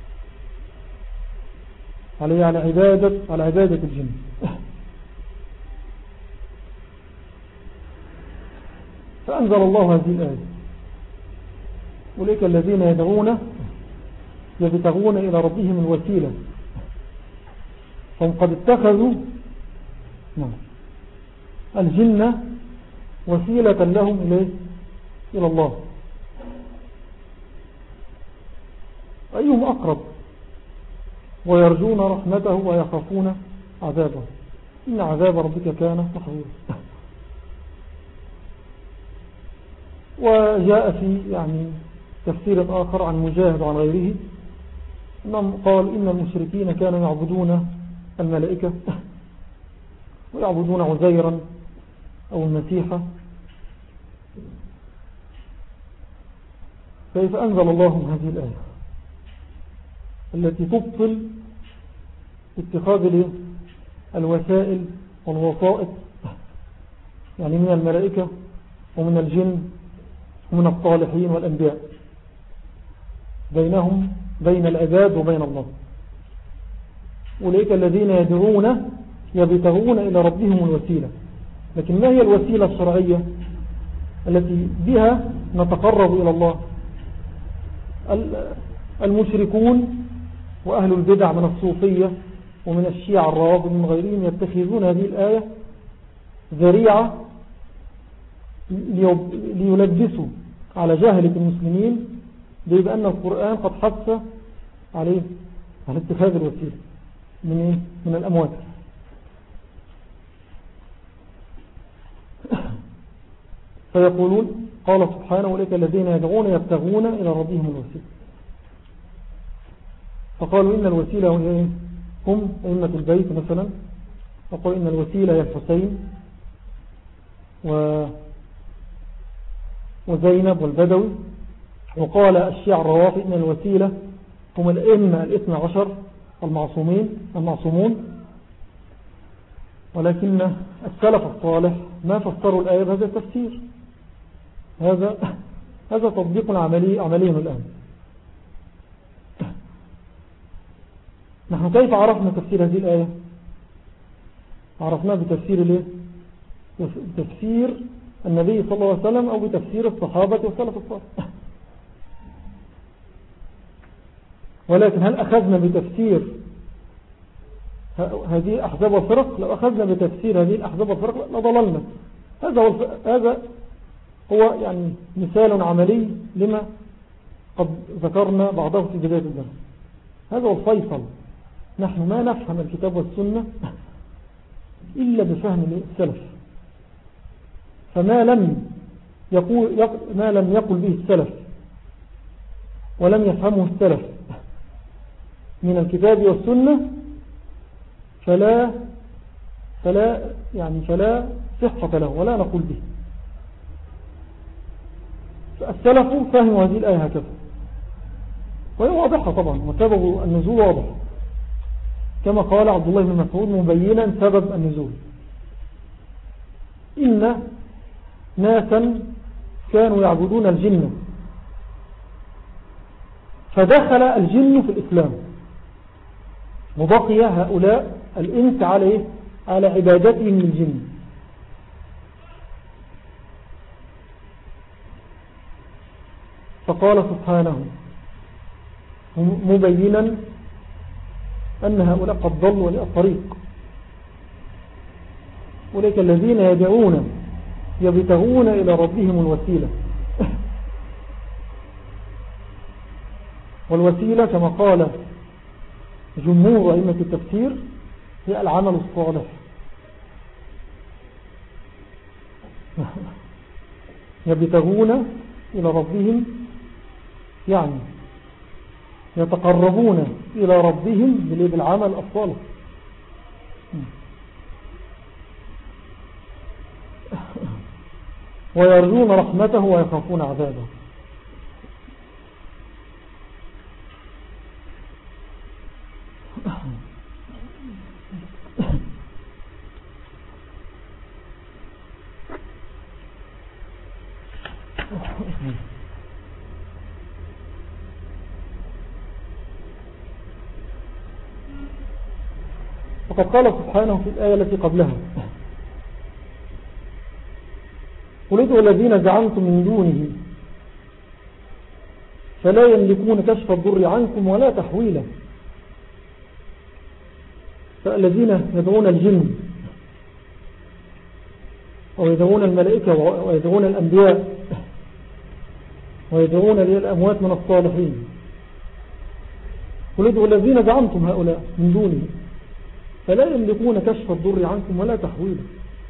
Speaker 1: عليه على عبادة على عبادة الجن. فأنزل الله هذه الآية: أولئك الذين يدعون يبتغون إلى ربهم الوسيلة. فهم قد اتخذوا نعم الجن وسيلة لهم إليه إلى الله. أيهم أقرب ويرجون رحمته ويخافون عذابه. إن عذاب ربك كان محظورا. وجاء في يعني تفسير آخر عن مجاهد وعن غيره أنهم قال: إن المشركين كانوا يعبدون الملائكة ويعبدون عزيرا أو المسيح. كيف أنزل الله هذه الآية التي تبطل اتخاذ الوسائل والوسائط يعني من الملائكة ومن الجن ومن الصالحين والأنبياء بينهم بين العباد وبين الله. أولئك الذين يدعون يبتغون إلى ربهم الوسيلة. لكن ما هي الوسيلة الشرعية التي بها نتقرب إلى الله؟ المشركون وأهل البدع من الصوفية ومن الشيعة الروافض من غيرهم يتخذون هذه الآية ذريعة ليلبسوا على جاهلة المسلمين بأن القرآن قد حث عليه على اتخاذ الوسيلة من من الأموات. فيقولون: قال سبحانه: أولئك الذين يدعون يبتغون إلى ربهم الوسيلة. فقالوا إن الوسيلة هم أئمة البيت مثلا، فقالوا إن الوسيلة هي الحسين و وزينب والبدوي. وقال الشيعة الروافض إن الوسيلة هم الأئمة الاثنى عشر المعصومين المعصومون. ولكن السلف الصالح ما فسروا الآية بهذا التفسير. هذا هذا تطبيق عملي عملي الآن. نحن كيف عرفنا تفسير هذه الآية؟ عرفناه بتفسير ليه؟ بتفسير النبي صلى الله عليه وسلم أو بتفسير الصحابة والسلف الصالح. ولكن هل أخذنا بتفسير هذه الأحزاب والفرق؟ لو أخذنا بتفسير هذه الأحزاب والفرق لضللنا. هذا هو هذا هو يعني مثال عملي لما قد ذكرنا بعضه في بداية الدرس. هذا هو الفيصل. نحن ما نفهم الكتاب والسنة إلا بفهم السلف. فما لم يقول ما لم يقل به السلف ولم يفهمه السلف من الكتاب والسنة فلا فلا يعني فلا صحة له ولا نقول به. السلف فهموا هذه الآية هكذا، وهي واضحة طبعا، وسبب النزول واضح كما قال عبد الله بن مسعود مبينا سبب النزول: إن ناسا كانوا يعبدون الجن فدخل الجن في الإسلام وبقي هؤلاء الإنس على على عبادتهم للجن. فقال سبحانه مبينا أن هؤلاء قد ضلوا للطريق، أولئك الذين يدعون يبتغون إلى ربهم الوسيلة. والوسيلة كما قال جمهور أئمة التفسير هي العمل الصالح. يبتغون إلى ربهم يعني يتقربون إلى ربهم بالعمل الصالح. ويرجون رحمته ويخافون عذابه. وقد قال سبحانه في الآية التي قبلها: قل ادعوا الذين زعمتم من دونه فلا يملكون كشف الضر عنكم ولا تحويله. فالذين يدعون الجن ويدعون الملائكة ويدعون الأنبياء ويدعون الأموات من الصالحين، قل ادعوا الذين زعمتم هؤلاء من دونه فلا يملكون كشف الضر عنكم ولا تحويله.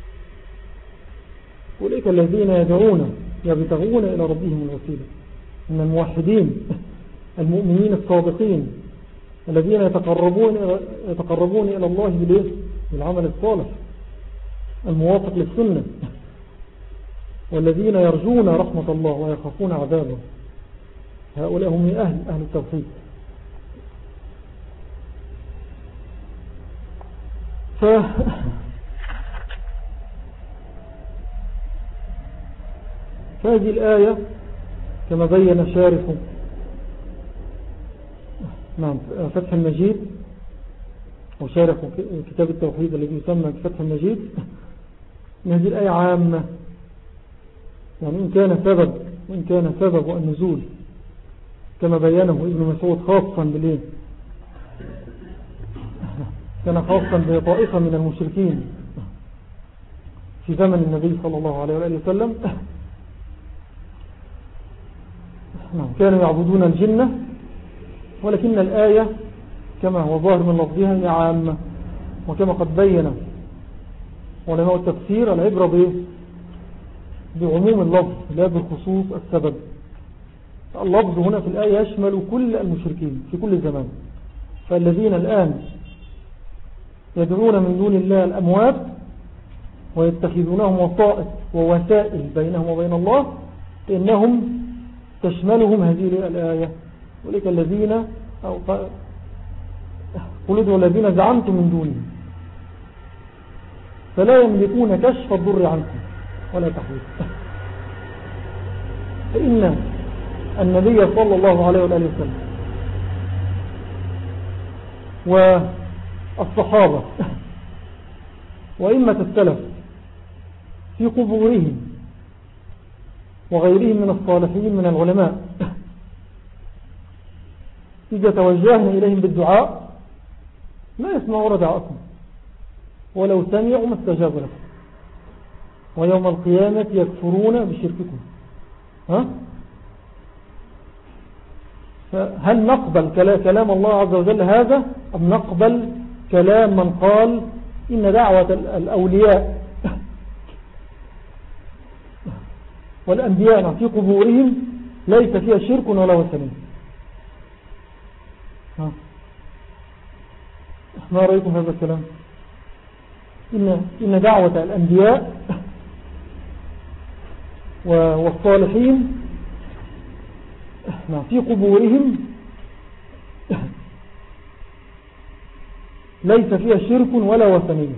Speaker 1: أولئك الذين يدعون يبتغون إلى ربهم الوسيلة من الموحدين المؤمنين الصادقين الذين يتقربون يتقربون إلى الله بالعمل الصالح الموافق للسنة، والذين يرجون رحمة الله ويخافون عذابه. هؤلاء هم أهل أهل التوحيد. ف فهذه الآية كما بين شارح نعم فتح المجيد وشارح كتاب التوحيد الذي يسمى فتح المجيد، إن هذه الآية عامة، يعني إن كان سبب وإن كان سبب النزول كما بينه ابن مسعود خاصا بالإيه كان خاصا بطائفة من المشركين في زمن النبي صلى الله عليه وآله وسلم، كانوا يعبدون الجنة، ولكن الآية كما هو ظاهر من لفظها هي عامة، وكما قد بين علماء التفسير العبرة بعموم اللفظ لا بخصوص السبب. اللفظ هنا في الآية يشمل كل المشركين في كل زمان فالذين الآن يدعون من دون الله الأموات ويتخذونهم وسائط ووسائل بينهم وبين الله إنهم تشملهم هذه الآية. ولك الذين أو قل الذين زعمتم من دونه فلا يملكون كشف الضر عنكم ولا تحويل. فإن النبي صلى الله عليه وآله وسلم والصحابة وإمة السلف في قبورهم وغيرهم من الصالحين من العلماء إذا توجهنا إليهم بالدعاء ما يسمعون دعاءكم ولو سمعوا ما استجابوا لكم ويوم القيامة يكفرون بشرككم. ها؟ فهل نقبل كلام الله عز وجل هذا أم نقبل كلام من قال إن دعوة الأولياء والأنبياء في قبورهم ليس فيها شرك ولا وثنين؟ ما رأيكم هذا الكلام؟ إن, إن دعوة الأنبياء والصالحين في قبورهم ليس فيها شرك ولا وثنية.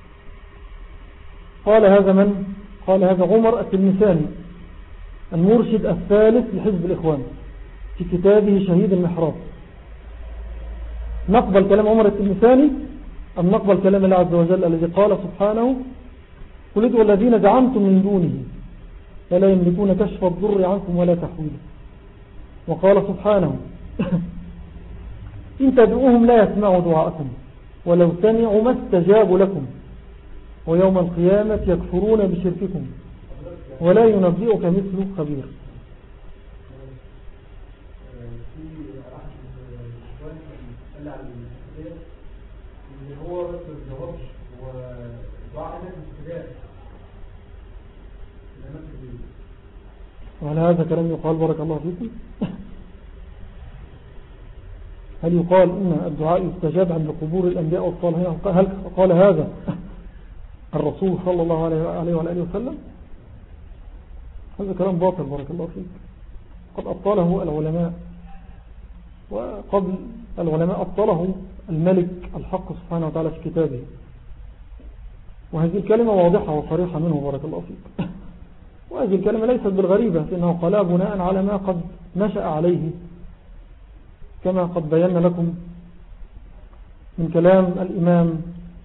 Speaker 1: قال هذا من؟ قال هذا عمر التلمساني المرشد الثالث لحزب الإخوان في كتابه شهيد المحراب. نقبل كلام عمر التلمساني أم نقبل كلام الله عز وجل الذي قال سبحانه قل ادعوا الذين زعمتم من دونه فلا يملكون كشف الضر عنكم ولا تحويله. وقال سبحانه إن تدعوهم لا يسمعوا دعاءكم ولو سمعوا ما استجابوا لكم ويوم القيامة يكفرون بشرككم ولا ينبئك مثل خبير.
Speaker 4: هو بس الجوابش ودعاء الاستجابة
Speaker 1: وعلى هذا كلام يقال بارك الله فيكم. هل يقال إن الدعاء يستجاب عند قبور الأنبياء والصالحين؟ هل قال هذا الرسول صلى الله عليه وآله وسلم؟ هذا كلام باطل بارك الله فيك، قد أبطله العلماء، وقبل العلماء أبطله الملك الحق سبحانه وتعالى في كتابه. وهذه الكلمة واضحة وصريحة منه بارك الله فيك. وهذه الكلمة ليست بالغريبة، فإنه قالها بناء على ما قد نشأ عليه، كما قد بينا لكم من كلام الإمام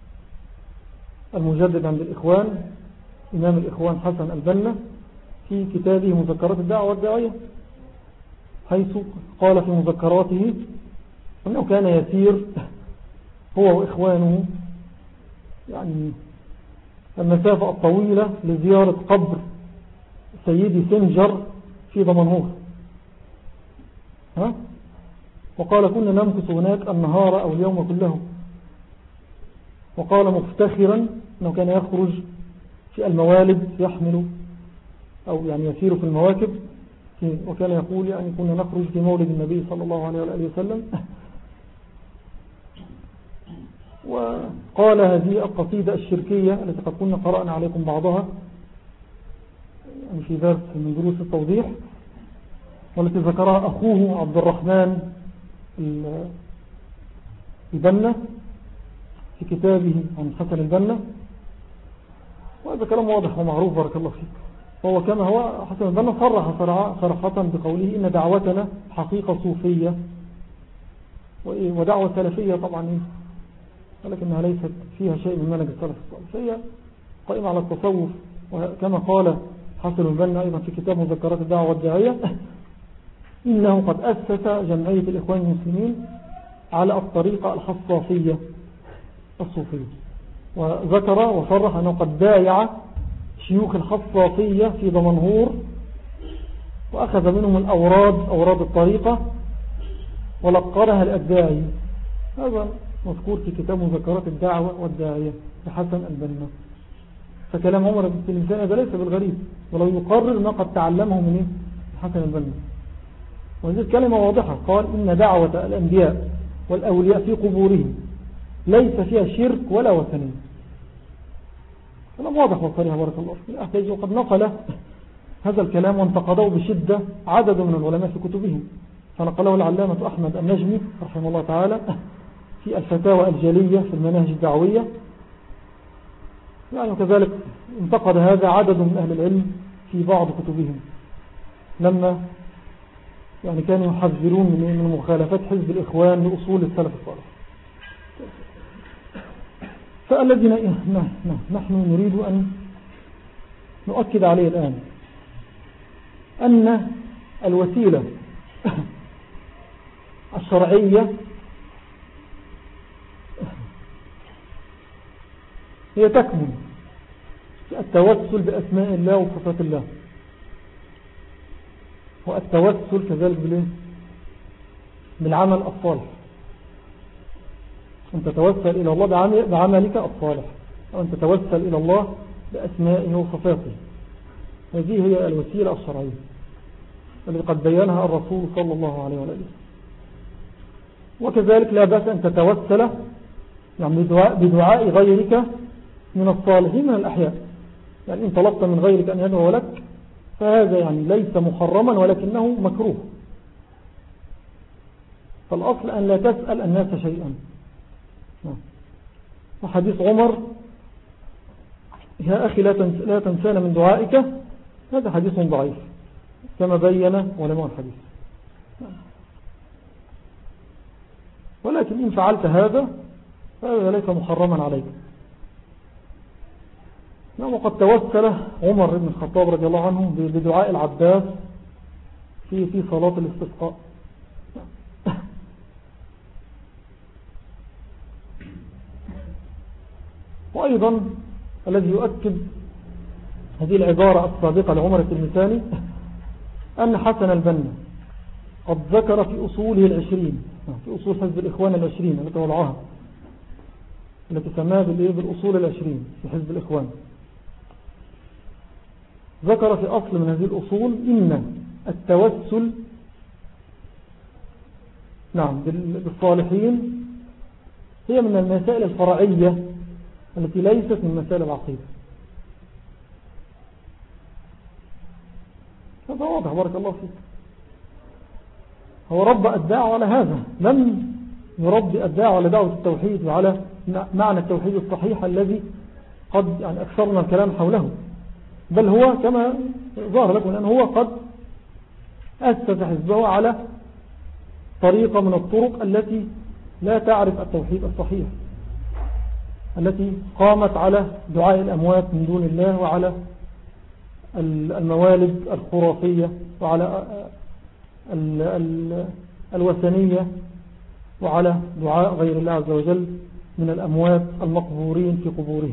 Speaker 1: المجدد عند الإخوان إمام الإخوان حسن البنا في كتابه مذكرات الدعوة والداعية، حيث قال في مذكراته أنه كان يسير هو وإخوانه يعني المسافة الطويلة لزيارة قبر سيدي سنجر في دمنهور، ها؟ وقال كنا نمكث هناك النهار أو اليوم كله. وقال مفتخرا أنه كان يخرج في الموالد يحمل أو يعني يسير في المواكب، وكان يقول يعني كنا نخرج في مولد النبي صلى الله عليه وآله وسلم. وقال هذه القصيدة الشركية التي قد كنا قرأنا عليكم بعضها يعني في درس من دروس التوضيح، والتي ذكرها أخوه عبد الرحمن البنا في كتابه عن حسن البنا. وهذا كلام واضح ومعروف بارك الله فيك. وهو كما هو حسن البنا صرح صراحة بقوله إن دعوتنا حقيقة صوفية ودعوة سلفية طبعا، ولكنها ليست فيها شيء من منهج السلف الصالح، فهي قائمة على التصوف. وكما قال حسن البنا أيضا في كتاب مذكرات الدعوة والداعية إنه قد أسس جمعية الإخوان المسلمين على الطريقة الحصافية الصوفية، وذكر وصرح أنه قد بايع شيوخ الحصافية في دمنهور وأخذ منهم الأوراد أوراد الطريقة ولقرها الأداعي. هذا مذكور في كتاب مذكرات الدعوة والداعية لحسن البنا. فكلام عمر بن التلمساني هذا ليس بالغريب، ولو يقرر ما قد تعلمه من حسن البنا. وهذه الكلمة واضحة، قال إن دعوة الأنبياء والأولياء في قبورهم ليس فيها شرك ولا وثنية. كلام واضح وصريح بارك الله فيك. الأحتاج وقد نقل هذا الكلام وانتقدوه بشدة عدد من العلماء في كتبهم، فنقله العلامة أحمد النجمي رحمه الله تعالى في الفتاوى الجلية في المناهج الدعوية، يعني وكذلك انتقد هذا عدد من أهل العلم في بعض كتبهم لما يعني كانوا يحذرون من مخالفات حزب الإخوان لأصول السلف الصالح. فالذي نحن نريد أن نؤكد عليه الآن أن الوسيلة الشرعية هي تكمن في التوسل بأسماء الله وصفات الله، والتوسل كذلك بالعمل الصالح، أن تتوسل إلى الله بعملك الصالح، أو أن تتوسل إلى الله بأسمائه وصفاته. هذه هي الوسيلة الشرعية التي قد بيانها الرسول صلى الله عليه وسلم. وكذلك لا بأس أن تتوسل يعني بدعاء غيرك من الصالحين من الأحياء، يعني إن طلبت من غيرك أن يدعو لك فهذا يعني ليس محرما ولكنه مكروه. فالأصل أن لا تسأل الناس شيئا. وحديث عمر يا أخي لا تنسانا من دعائك، هذا حديث ضعيف كما بين علماء الحديث، ولكن إن فعلت هذا فهذا ليس محرما عليك. وقد توسل عمر بن الخطاب رضي الله عنه بدعاء العباس في في صلاة الاستسقاء. وأيضا الذي يؤكد هذه العبارة السابقة لعمر التلمساني أن حسن البنا قد ذكر في أصوله العشرين، في أصول حزب الإخوان العشرين التي وضعها، التي سماها بالأصول العشرين في حزب الإخوان، ذكر في أصل من هذه الأصول إن التوسل نعم بالصالحين هي من المسائل الفرعية التي ليست من مسائل العقيدة. هذا واضح بارك الله فيك. هو رب الدعوة على هذا، لم يربي الدعوة على دعوة التوحيد وعلى معنى التوحيد الصحيح الذي قد يعني أكثرنا الكلام حوله، بل هو كما ظهر لكم أنه هو قد أسس حزبه على طريقة من الطرق التي لا تعرف التوحيد الصحيح، التي قامت على دعاء الأموات من دون الله وعلى الموالد الخرافية وعلى الوثنية وعلى دعاء غير الله عز وجل من الأموات المقبورين في قبورهم.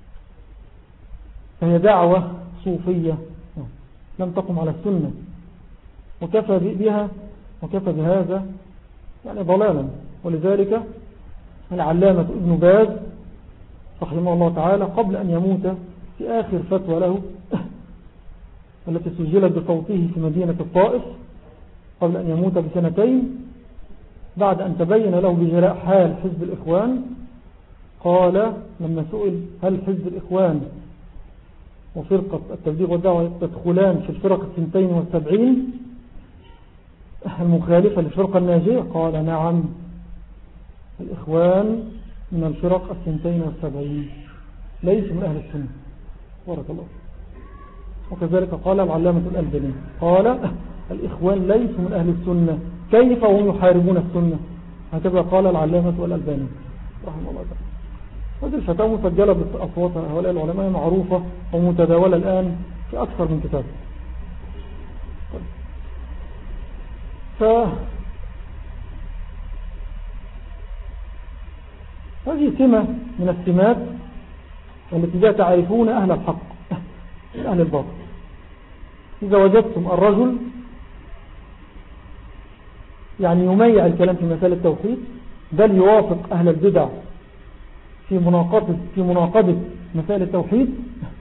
Speaker 1: فهي دعوة صوفية لم تقم على السنة، وكفى بها وكفى بهذا يعني ضلالا. ولذلك العلامة ابن باز رحمه الله تعالى قبل أن يموت في آخر فتوى له التي سجلت بصوته في مدينة الطائف قبل أن يموت بسنتين، بعد أن تبين له بجلاء حال حزب الإخوان، قال لما سئل هل حزب الإخوان وفرقة التبليغ والدعوة تدخلان في الفرق الثنتين والسبعين المخالفة للفرقة الناجية، قال نعم الإخوان من الفرق الثنتين والسبعين ليس من أهل السنة بارك الله. وكذلك قال العلامة الألباني قال الإخوان ليسوا من أهل السنة كيف هم يحاربون السنة، هكذا قال العلامة الألباني رحمه الله تعالى. هذه الفتاوى مسجلة بأصوات هؤلاء العلماء معروفة ومتداولة الآن في أكثر من كتاب. ف هذه سمة من السمات التي جاء تعرفون أهل الحق أهل الباطل. إذا وجدتم الرجل يعني يميع الكلام في مسألة التوحيد بل يوافق أهل البدع في مناقضة في مناقضة مسائل التوحيد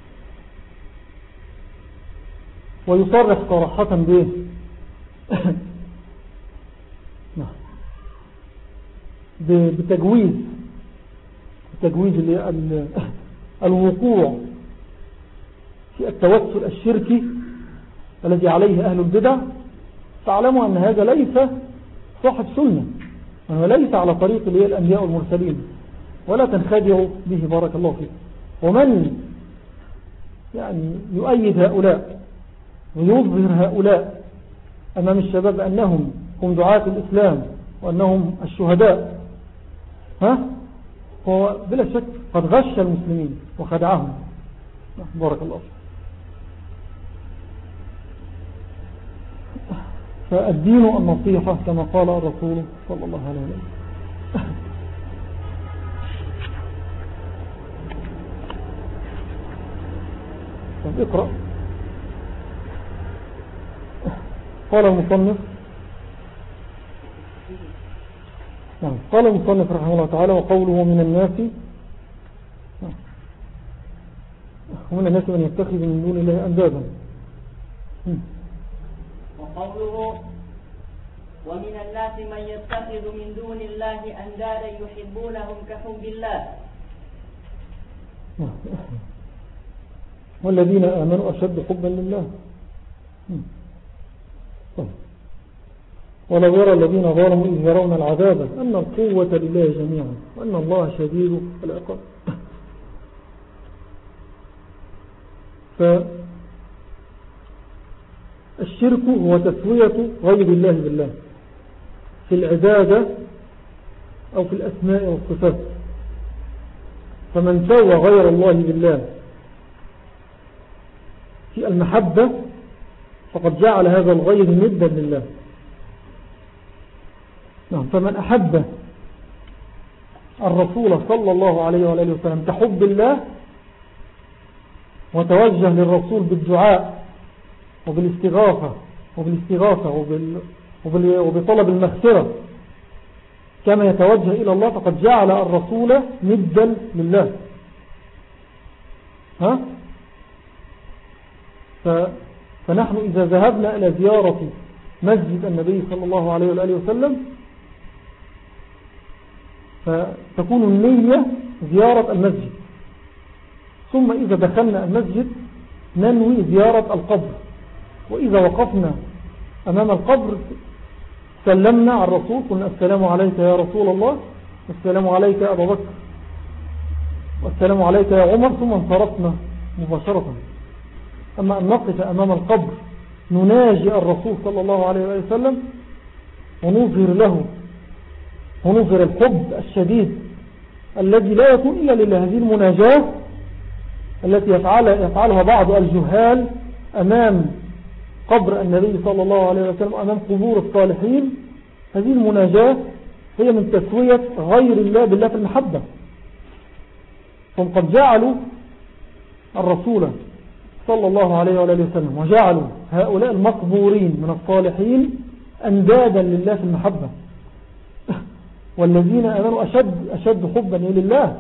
Speaker 1: ويصرح صراحة به بتجويز تجويز الوقوع في التوسل الشركي الذي عليه أهل البدع، فاعلموا أن هذا ليس صاحب سنة، وهو ليس على طريق الأنبياء والمرسلين، ولا تنخدعوا به بارك الله فيك. ومن يعني يؤيد هؤلاء ويظهر هؤلاء أمام الشباب أنهم هم دعاة الإسلام وأنهم الشهداء، ها هو بلا شك قد غش المسلمين وخدعهم بارك الله فيك. فالدين النصيحة كما قال الرسول صلى الله عليه وسلم. طب اقرأ. قال المصنف قال المصنف رحمه الله تعالى: وقوله من الناس ومن الناس من يتخذ من دون الله أندادا.
Speaker 2: وقوله ومن الناس من يتخذ من دون الله أندادا يحبونهم كحب الله
Speaker 1: والذين آمنوا أشد حبا لله. ولو يرى الذين ظلموا إذ يرون العذاب أن القوة لله جميعا وأن الله شديد العقاب. فالشرك هو تسوية غير الله بالله في العبادة أو في الأسماء والصفات. فمن سوى غير الله بالله في المحبة فقد جعل هذا الغير ندا لله. نعم. فمن أحب الرسول صلى الله عليه وآله وسلم كحب الله وتوجه للرسول بالدعاء وبالاستغاثة وبالاستغاثة وبال وبال وبطلب المغفرة كما يتوجه إلى الله فقد جعل الرسول ندا لله. ها؟ فنحن إذا ذهبنا إلى زيارة مسجد النبي صلى الله عليه وآله وسلم فتكون النية زيارة المسجد، ثم إذا دخلنا المسجد ننوي زيارة القبر، وإذا وقفنا أمام القبر سلمنا على الرسول قلنا السلام عليك يا رسول الله، والسلام عليك يا أبا بكر، والسلام عليك يا عمر، ثم انصرفنا مباشرة. أما أن نقف أمام القبر نناجي الرسول صلى الله عليه وسلم ونظهر له ونظهر الحب الشديد الذي لا يكون إلا لله، هذه المناجاة التي يفعل يفعلها بعض الجهال أمام قبر النبي صلى الله عليه وسلم أمام قبور الصالحين، هذه المناجاة هي من تسوية غير الله بالله في المحبة. فهم قد جعلوا الرسول صلى الله عليه وآله وسلم وجعلوا هؤلاء المقبورين من الصالحين أندادا لله في المحبة. والذين آمنوا أشد, أشد حبا لله.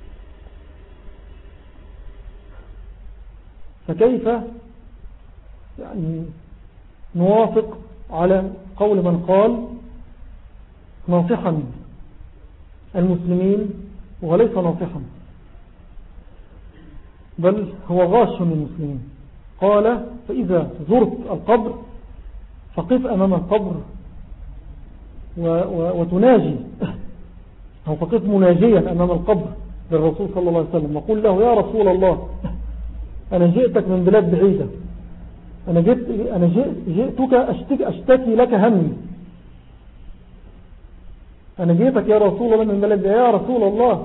Speaker 1: فكيف يعني نوافق على قول من قال ناصحا المسلمين وليس ناصحا، بل هو غاش من المسلمين. قال فإذا زرت القبر فقف أمام القبر وتناجي أو فقف مناجيا أمام القبر للرسول صلى الله عليه وسلم وقل له يا رسول الله أنا جئتك من بلاد بعيدة، أنا, جئت أنا جئتك أشتكي, أشتكي لك همي، أنا جئتك يا رسول الله من بلاد يا رسول الله،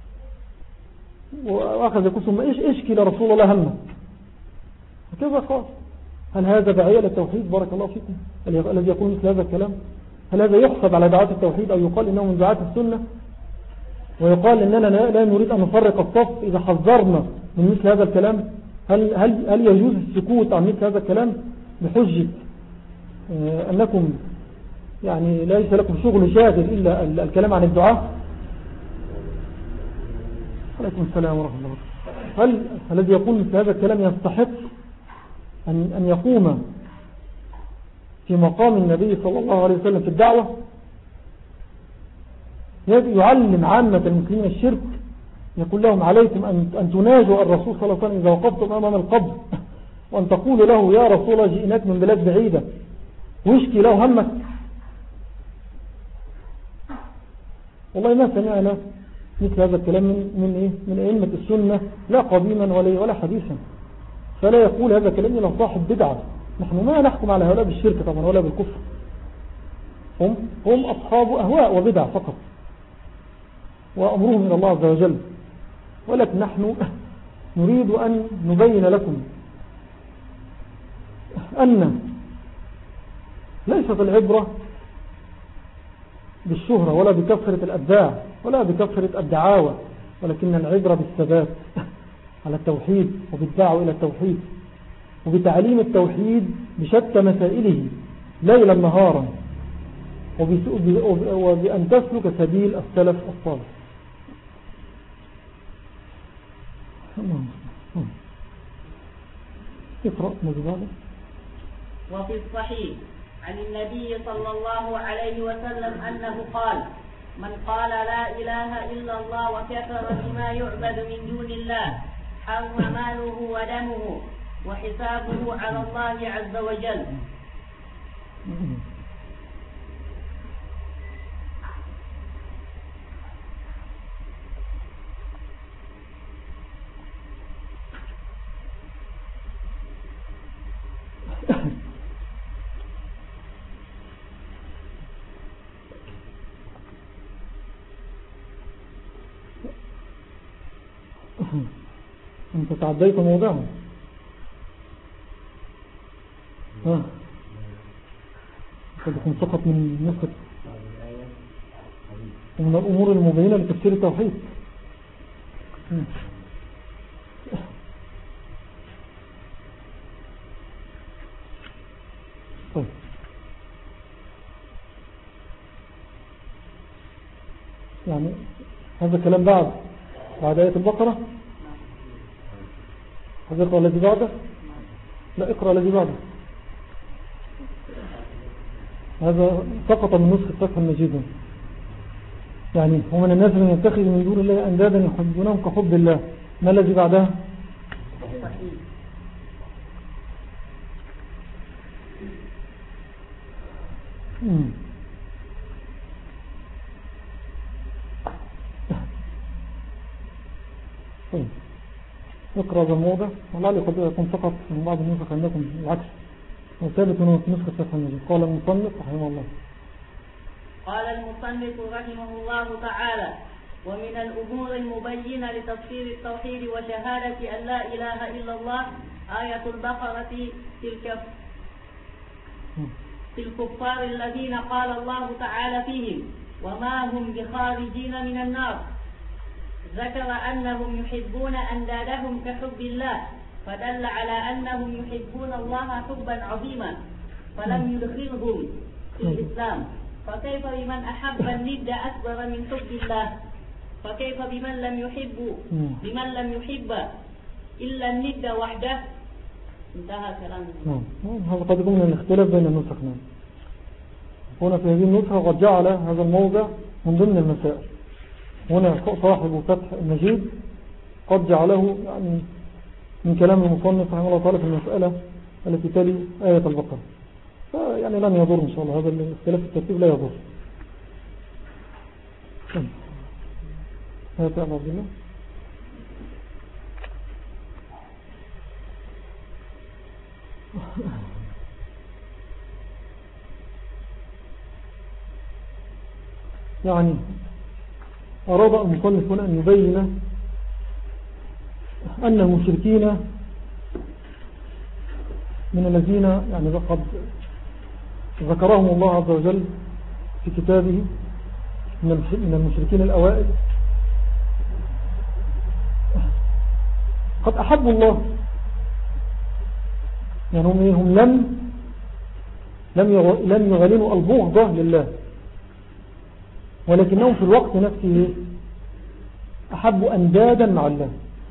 Speaker 1: وأخذ يقول ثم إيش إشكي لرسول الله همك. هكذا قال. هل هذا داعية للتوحيد بارك الله فيكم الذي يقول مثل هذا الكلام؟ هل هذا يحسب على دعاة التوحيد أو يقال إنه من دعاة السنة ويقال إننا لا نريد أن نفرق الصف إذا حذرنا من مثل هذا الكلام؟ هل, هل, هل يجوز السكوت عن مثل هذا الكلام بحجة أنكم يعني ليس لكم شغل شاغل إلا الكلام عن الدعاء؟ عليكم السلام ورحمة الله. هل الذي يقول مثل هذا الكلام يستحق أن, أن يقوم في مقام النبي صلى الله عليه وسلم في الدعوة؟ يعلم عامة المسلمين الشرك، يقول لهم عليكم أن تناجوا الرسول صلى الله عليه وسلم إذا وقفتم أمام القبر، وأن تقولوا له يا رسول الله جئناك من بلاد بعيدة، ويشكي له همك. والله ما سمعنا مثل هذا الكلام من من إيه من أئمة السنة، لا قديما ولا ولا حديثا. فلا يقول هذا الكلام إلا صاحب بدعة. نحن ما نحكم على هؤلاء بالشرك طبعا ولا بالكفر، هم هم أصحاب أهواء وبدع فقط، وأمرهم إلى الله عز وجل. ولكن نحن نريد أن نبين لكم أن ليست العبرة بالشهرة ولا بكثرة الأبداع ولا بكثرة الدعاوى، ولكن العبرة بالثبات على التوحيد وبالدعوة إلى التوحيد وبتعليم التوحيد بشتى مسائله ليلا نهارا، وبأن تسلك سبيل السلف الصالح. اقرأ مجموعة.
Speaker 2: وفي الصحيح عن النبي صلى الله عليه وسلم أنه قال: من قال لا إله إلا الله وكفر بما يعبد من دون الله حرم ماله ودمه وحسابه على الله عز وجل.
Speaker 1: أنت تعديت موضعه. ها قد يكون سقط من نسخة ومن الأمور المبينة لتفسير التوحيد. طيب يعني هذا الكلام بعد بعد آية البقرة. هذا اقرأ الذي بعده. لا اقرأ الذي بعده. هذا سقط من نسخة فتح المجيد. يعني ومن الناس من يتخذ من دون الله أندادا يحبونهم كحب الله. ما الذي بعدها؟ امم طيب اقرأ ذا الموضع. والله قد يكون فقط من بعض النسخ عندكم العكس، وثابت من نسخة فتح المجيد. قال المصنف رحمه الله
Speaker 2: قال المصنف رحمه الله تعالى: ومن الأمور المبينة لتفسير التوحيد وشهادة أن لا إله إلا الله آية البقرة تلك في الكفار الذين قال الله تعالى فيهم: وما هم بخارجين من النار. ذكر أنهم يحبون أندادهم كحب الله، فدل على أنهم يحبون الله حبا عظيما، فلم يدخلهم في الإسلام. فكيف بمن أحب الند أكبر من حب الله؟ فكيف بمن لم يحب بمن لم يحب إلا الند وحده؟ انتهى كلامه.
Speaker 1: هذا قد يكون من الاختلاف بين النسخ. هنا في هذه النسخة قد جعل هذا الموضع من ضمن المسائل. هنا صاحب فتح المجيد قد جعله يعني من كلام المصنف رحمه الله تعالى في المسألة التي تلي آية البقرة. فيعني لن يضر إن شاء الله، هذا الاختلاف في الترتيب لا يضر. هذا تعالى عبد الله. يعني أراد المصنف هنا أن يبين أن المشركين من الذين يعني قد ذكرهم الله عز وجل في كتابه من المشركين الأوائل قد أحبوا الله، يعني هم لم لم يغلنوا البغضة لله، ولكنهم في الوقت نفسه أحبوا أندادا مع الله،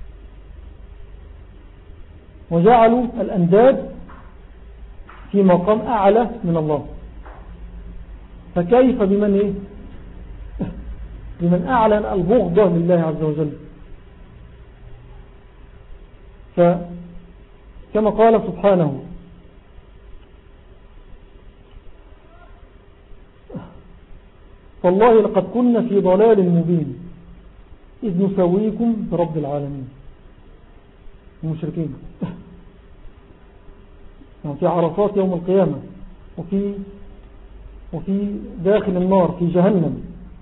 Speaker 1: وجعلوا الأنداد في مقام أعلى من الله. فكيف بمن إيه؟ لمن أعلن البغضة لله عز وجل. فكما قال سبحانه فالله لقد كنا في ضلال مبين إذ نسويكم برب العالمين. المشركين في عرصات يوم القيامة وفي, وفي داخل النار في جهنم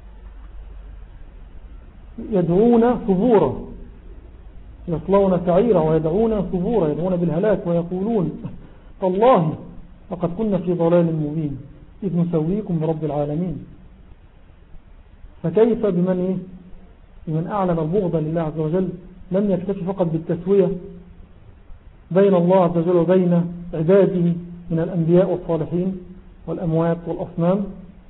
Speaker 1: يدعون ثبورا، يصلون سعيرا ويدعون ثبورا، يدعون بالهلاك ويقولون تالله لقد كنا في ضلال مبين إذ نسويكم برب العالمين. فكيف بمن إيه؟ بمن أعلن البغض لله عز وجل، لم يكتفي فقط بالتسوية بين الله عز وجل وبين عباده من الأنبياء والصالحين والأموات والأصنام،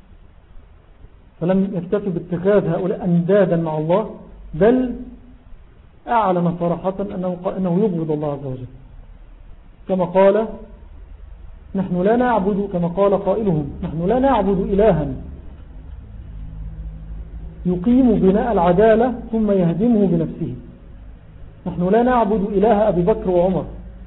Speaker 1: فلم يكتفي باتخاذ هؤلاء أندادا مع الله، بل أعلن صراحة أنه, أنه يبغض الله عز وجل، كما قال نحن لا نعبد، كما قال قائلهم نحن لا نعبد إلها يقيم بناء العدالة ثم يهدمه بنفسه. نحن لا نعبد إله أبي بكر وعمر،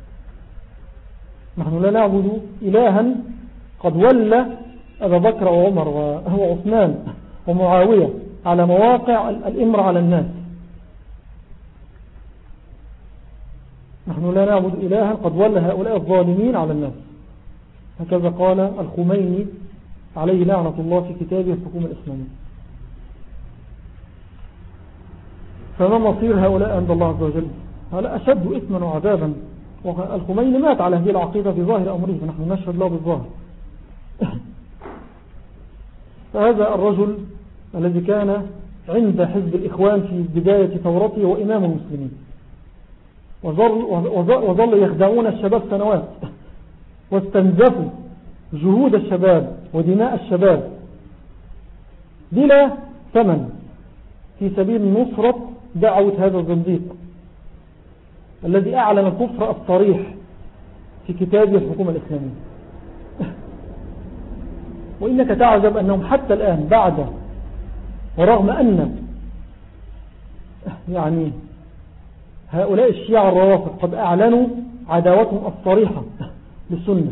Speaker 1: نحن لا نعبد إلها قد ولى أبا بكر وعمر وهو عثمان ومعاوية على مواقع الإمر على الناس. نحن لا نعبد إلها قد ولى هؤلاء الظالمين على الناس. هكذا قال الخميني عليه لعنة الله في كتابه الحكومة الإسلامية. فما مصير هؤلاء عند الله عز وجل؟ هؤلاء أشد إثما وعذابا. والخميني مات على هذه العقيدة في ظاهر أمره، فنحن نشهد له بالظاهر. فهذا الرجل الذي كان عند حزب الإخوان في بداية ثورته وإمام المسلمين، وظل, وظل يخدعون الشباب سنوات، واستنزفوا جهود الشباب ودماء الشباب بلا ثمن في سبيل نصرة دعوة هذا الزنديق الذي أعلن الكفر الصريح في كتابه الحكومة الإسلامية. وإنك تعجب أنهم حتى الآن بعد، ورغم أن يعني هؤلاء الشيعة الروافض قد أعلنوا عداوتهم الصريحة للسنة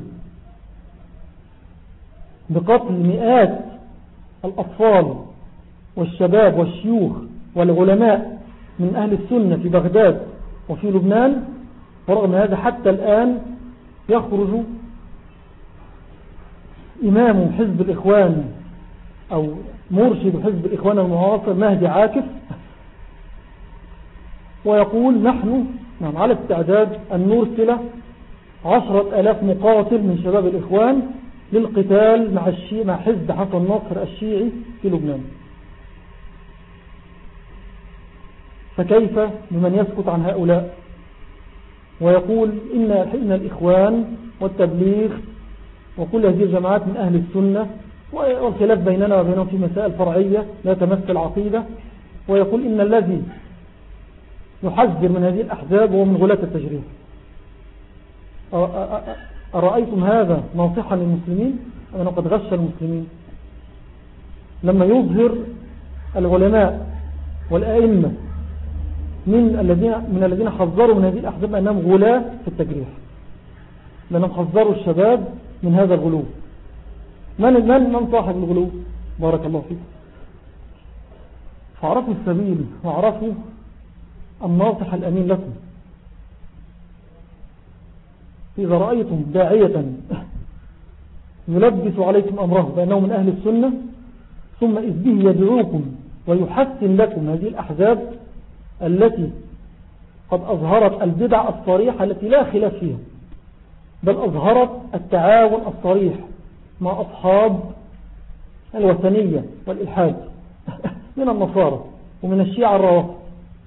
Speaker 1: بقتل مئات الأطفال والشباب والشيوخ والعلماء من أهل السنة في بغداد وفي لبنان، ورغم هذا حتى الآن يخرج إمام حزب الإخوان أو مرشد حزب الإخوان المعاصر مهدي عاكف ويقول نحن نعم على استعداد أن نرسل عشرة ألاف مقاتل من شباب الإخوان للقتال مع, الشيء مع حزب حسن ناصر الشيعي في لبنان. فكيف بمن يسكت عن هؤلاء ويقول إن, إن الإخوان والتبليغ وكل هذه الجماعات من أهل السنة، والخلاف بيننا وبينهم في مسائل فرعية لا تمس العقيدة، ويقول إن الذي يحذر من هذه الأحزاب هو من غلاة التجريح. أرأيتم هذا ناصحا للمسلمين؟ أنه قد غش المسلمين لما يظهر العلماء والأئمة من الذين من الذين حذروا من هذه الأحزاب أنهم غلاة في التجريح، لأنهم حذروا الشباب من هذا الغلو. من من من صاحب الغلو؟ بارك الله فيكم. فاعرفوا السبيل واعرفوا الناصح الأمين لكم. إذا رأيتم داعية يلبس عليكم أمره بأنه من أهل السنة ثم إذ به يدعوكم ويحسن لكم هذه الأحزاب التي قد أظهرت البدع الصريحة التي لا خلاف فيها، بل أظهرت التعاون الصريح مع أصحاب الوثنية والإلحاد من النصارى ومن الشيعة الروافض.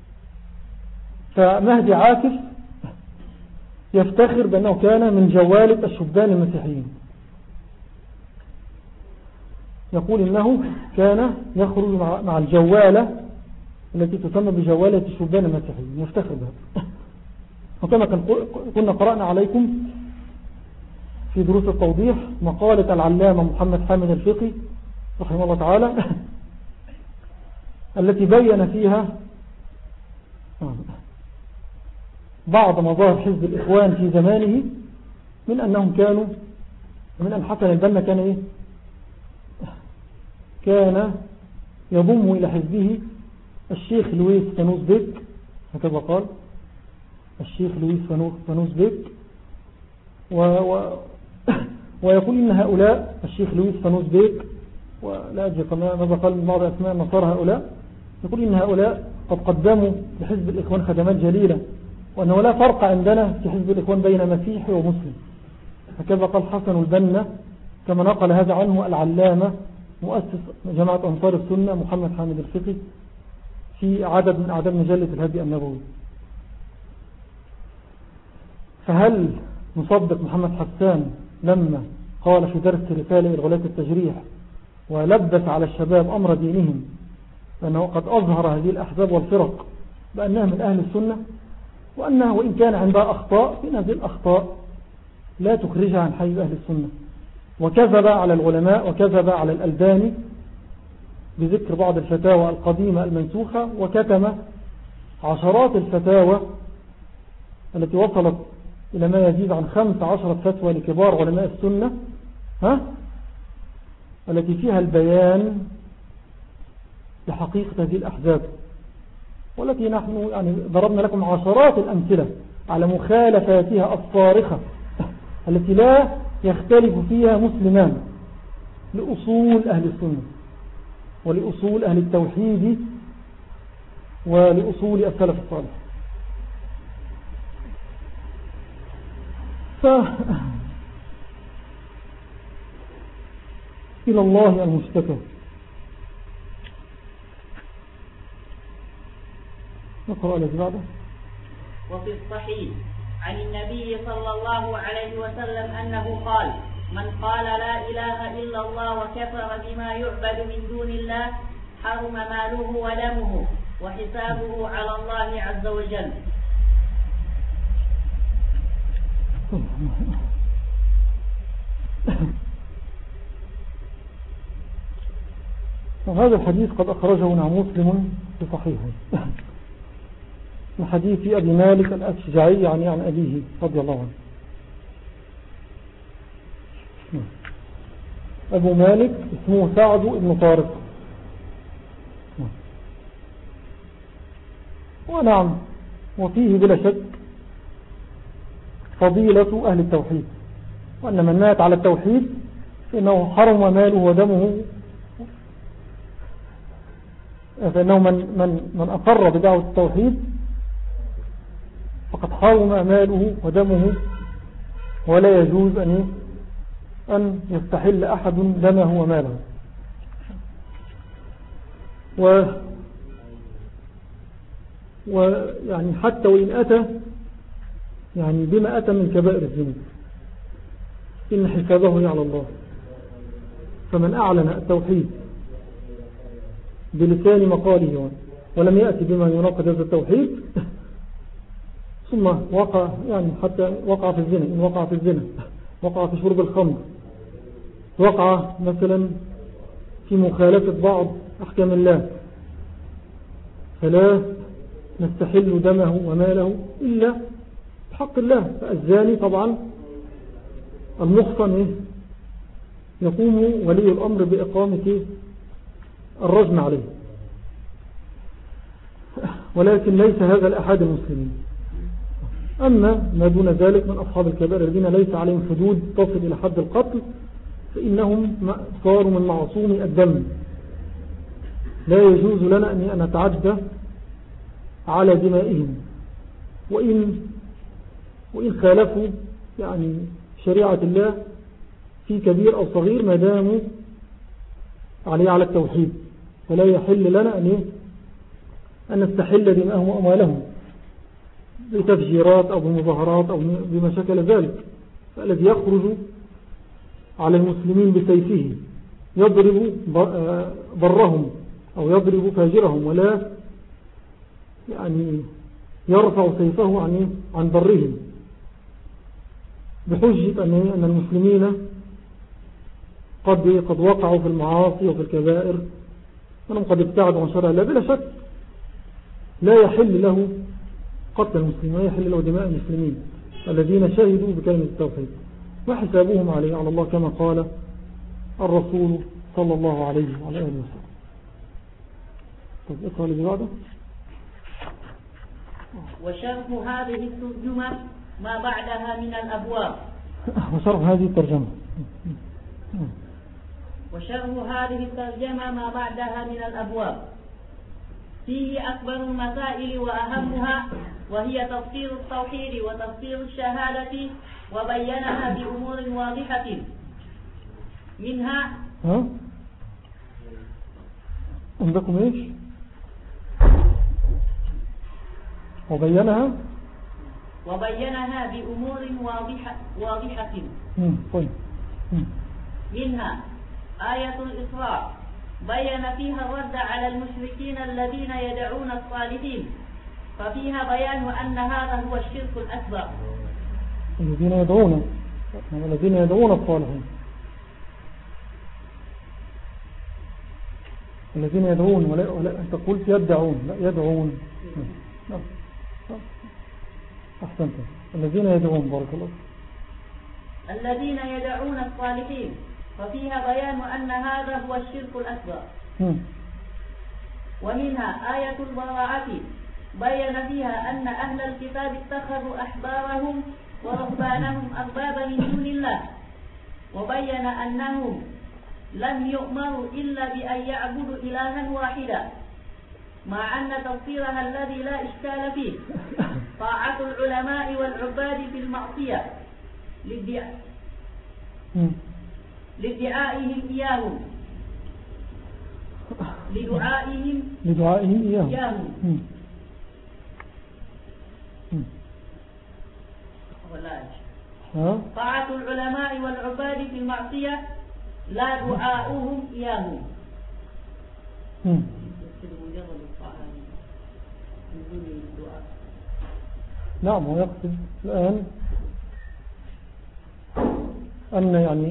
Speaker 1: فمهدي عاكف يفتخر بأنه كان من جوالة الشبان المسيحيين، يقول إنه كان يخرج مع الجوالة التي تسمى بجوالة الشبان المسيحيين، يفتخر بها. وكما كنا قرأنا عليكم في دروس التوضيح مقالة العلامة محمد حامد الفقي رحمه الله تعالى التي بين فيها بعض مظاهر حزب الإخوان في زمانه، من أنهم كانوا من أن حسن البنا كان إيه؟ كان يضم إلى حزبه الشيخ لويس فانوس بيك، هكذا قال الشيخ لويس فانوس بيك، و و ويقول إن هؤلاء الشيخ لويس فانوس بيك، ولا أدري ماذا قال بعض أسماء النصارى هؤلاء، يقول إن هؤلاء قد قدموا لحزب الإخوان خدمات جليلة، وأنه لا فرق عندنا في حزب الإخوان بين مسيحي ومسلم. هكذا قال حسن البنا، كما نقل هذا عنه العلامة مؤسس جماعة أنصار السنة محمد حامد الفقي في عدد من أعداد مجلة الهدي النبوي. فهل نصدق محمد حسان لما قال في درس رسالة إلى غلاة التجريح ولبس على الشباب أمر دينهم أنه قد أظهر هذه الأحزاب والفرق بأنها من أهل السنة، وأنها وإن كان عندها أخطاء فإن هذه الأخطاء لا تخرجها عن حيز أهل السنة، وكذب على العلماء وكذب على الألباني بذكر بعض الفتاوى القديمة المنسوخة، وكتم عشرات الفتاوى التي وصلت إلى ما يزيد عن خمس عشرة فتوى لكبار علماء السنة، ها؟ التي فيها البيان لحقيقة هذه الأحزاب، والتي نحن يعني ضربنا لكم عشرات الأمثلة على مخالفاتها الصارخة التي لا يختلف فيها مسلمان لأصول أهل السنة ولأصول أهل التوحيد ولأصول السلف الصالح. ف إلى الله المشتكى. نقرأ الذي بعده.
Speaker 2: وفي الصحيح عن النبي صلى الله عليه وسلم أنه قال: من قال لا إله إلا الله وكفر بما يعبد من دون الله حرم ماله ودمه وحسابه على الله عز وجل.
Speaker 1: هذا الحديث قد أخرجه نعم مسلم في صحيحه من حديث أبي مالك الأشجعي يعني عن أبيه رضي الله عنه. أبو مالك اسمه سعد بن طارق، ونعم وفيه بلا شك فضيلة أهل التوحيد، وأن من مات على التوحيد فإنه حرم ماله ودمه، فإنه من, من, من أقر بدعوة التوحيد فقد حرم ماله ودمه، ولا يجوز أن أن يستحل أحد دمه وماله. و ويعني حتى وإن أتى يعني بما أتى من كبائر الذنوب إن حسابه على الله. فمن أعلن التوحيد بلسان مقاله ولم يأتي بما يناقض هذا التوحيد ثم وقع يعني حتى وقع في الزنا، إن وقع في الزنا، وقع في شرب الخمر، وقع مثلا في مخالفة بعض أحكام الله، فلا نستحل دمه وماله إلا بحق الله. فالزاني طبعا المحصن يقوم ولي الأمر بإقامة الرجم عليه، ولكن ليس هذا لأحد المسلمين. أما ما دون ذلك من أصحاب الكبائر الذين ليس عليهم حدود تصل إلى حد القتل فإنهم صاروا من معصومي الدم، لا يجوز لنا أن نتعدى على دمائهم، وإن, وإن خالفوا يعني شريعة الله في كبير أو صغير ما داموا عليه على التوحيد، فلا يحل لنا أن أن نستحل دماءهم وأموالهم بتفجيرات أو بمظاهرات أو بما شكل ذلك. فالذي يخرج على المسلمين بسيفه يضرب ضرهم أو يضرب فاجرهم، ولا يعني يرفع سيفه عن عن ضرهم بحجة أن المسلمين قد قد وقعوا في المعاصي وفي الكبائر أنهم قد ابتعدوا عن شرع الله بلا شك لا يحل له قتل المسلمين ولا يحل له دماء المسلمين الذين شهدوا بكلمة التوحيد وحسابهم عليه على الله كما قال الرسول صلى الله عليه وعلى آله وسلم. طيب اقرأ اللي بعده.
Speaker 2: وشرح هذه الترجمة ما بعدها من الأبواب.
Speaker 1: وشرح هذه الترجمة
Speaker 2: وشرح هذه الترجمة ما بعدها من الأبواب فيه أكبر المسائل وأهمها، وهي تفسير التوحيد وتفسير الشهادة وبينها بأمور واضحة منها.
Speaker 1: ها؟ عندكم ايش؟ وبينها
Speaker 2: وبينها بأمور واضحة واضحة
Speaker 1: طيب.
Speaker 2: منها آية الإسراء بين فيها الرد على المشركين الذين يدعون الصالحين، ففيها بيان أن هذا هو الشرك الأكبر.
Speaker 1: الذين يدعون الذين يدعون الصالحين الذين يدعون ولا, ولا أنت قلت يدعون، لا يدعون. نعم أحسنت. الذين يدعون بارك الله.
Speaker 2: الذين يدعون الصالحين ففيها بيان أن هذا هو الشرك الأكبر. ومنها آية البراءة بين فيها أن أهل الكتاب اتخذوا أحبارهم ورهبانهم أربابا من دون الله، وبين أنهم لم يؤمروا إلا بأن يعبدوا إلها واحدا، مع أن تفسيرها الذي لا إشكال فيه طاعة العلماء والعباد في المعصية لدعائهم إياهم لدعائهم
Speaker 1: لدعائهم إياهم,
Speaker 2: إياهم. طاعة العلماء والعباد في المعصية لا دعاؤهم إياهم.
Speaker 1: نعم. هو يقصد الآن أن يعني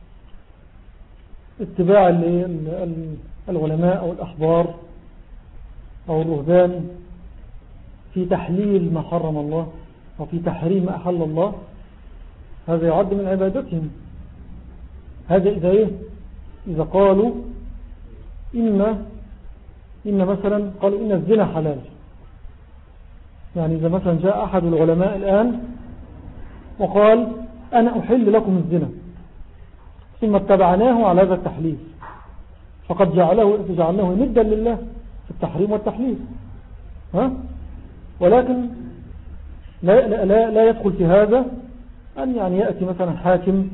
Speaker 1: اتباع العلماء أو الأحبار أو الرهبان في تحليل ما حرم الله أو في تحريم ما أحل الله هذا يعد من عبادتهم. هذا إذا إيه؟ إذا قالوا إن إن مثلا قالوا إن الزنا حلال، يعني إذا مثلا جاء أحد العلماء الآن وقال أنا أحل لكم الزنا ثم اتبعناه على هذا التحليل فقد جعله جعلناه ندا لله في التحريم والتحليل. ها؟ ولكن لا, لا, لا يدخل في هذا أن يعني يأتي مثلا حاكم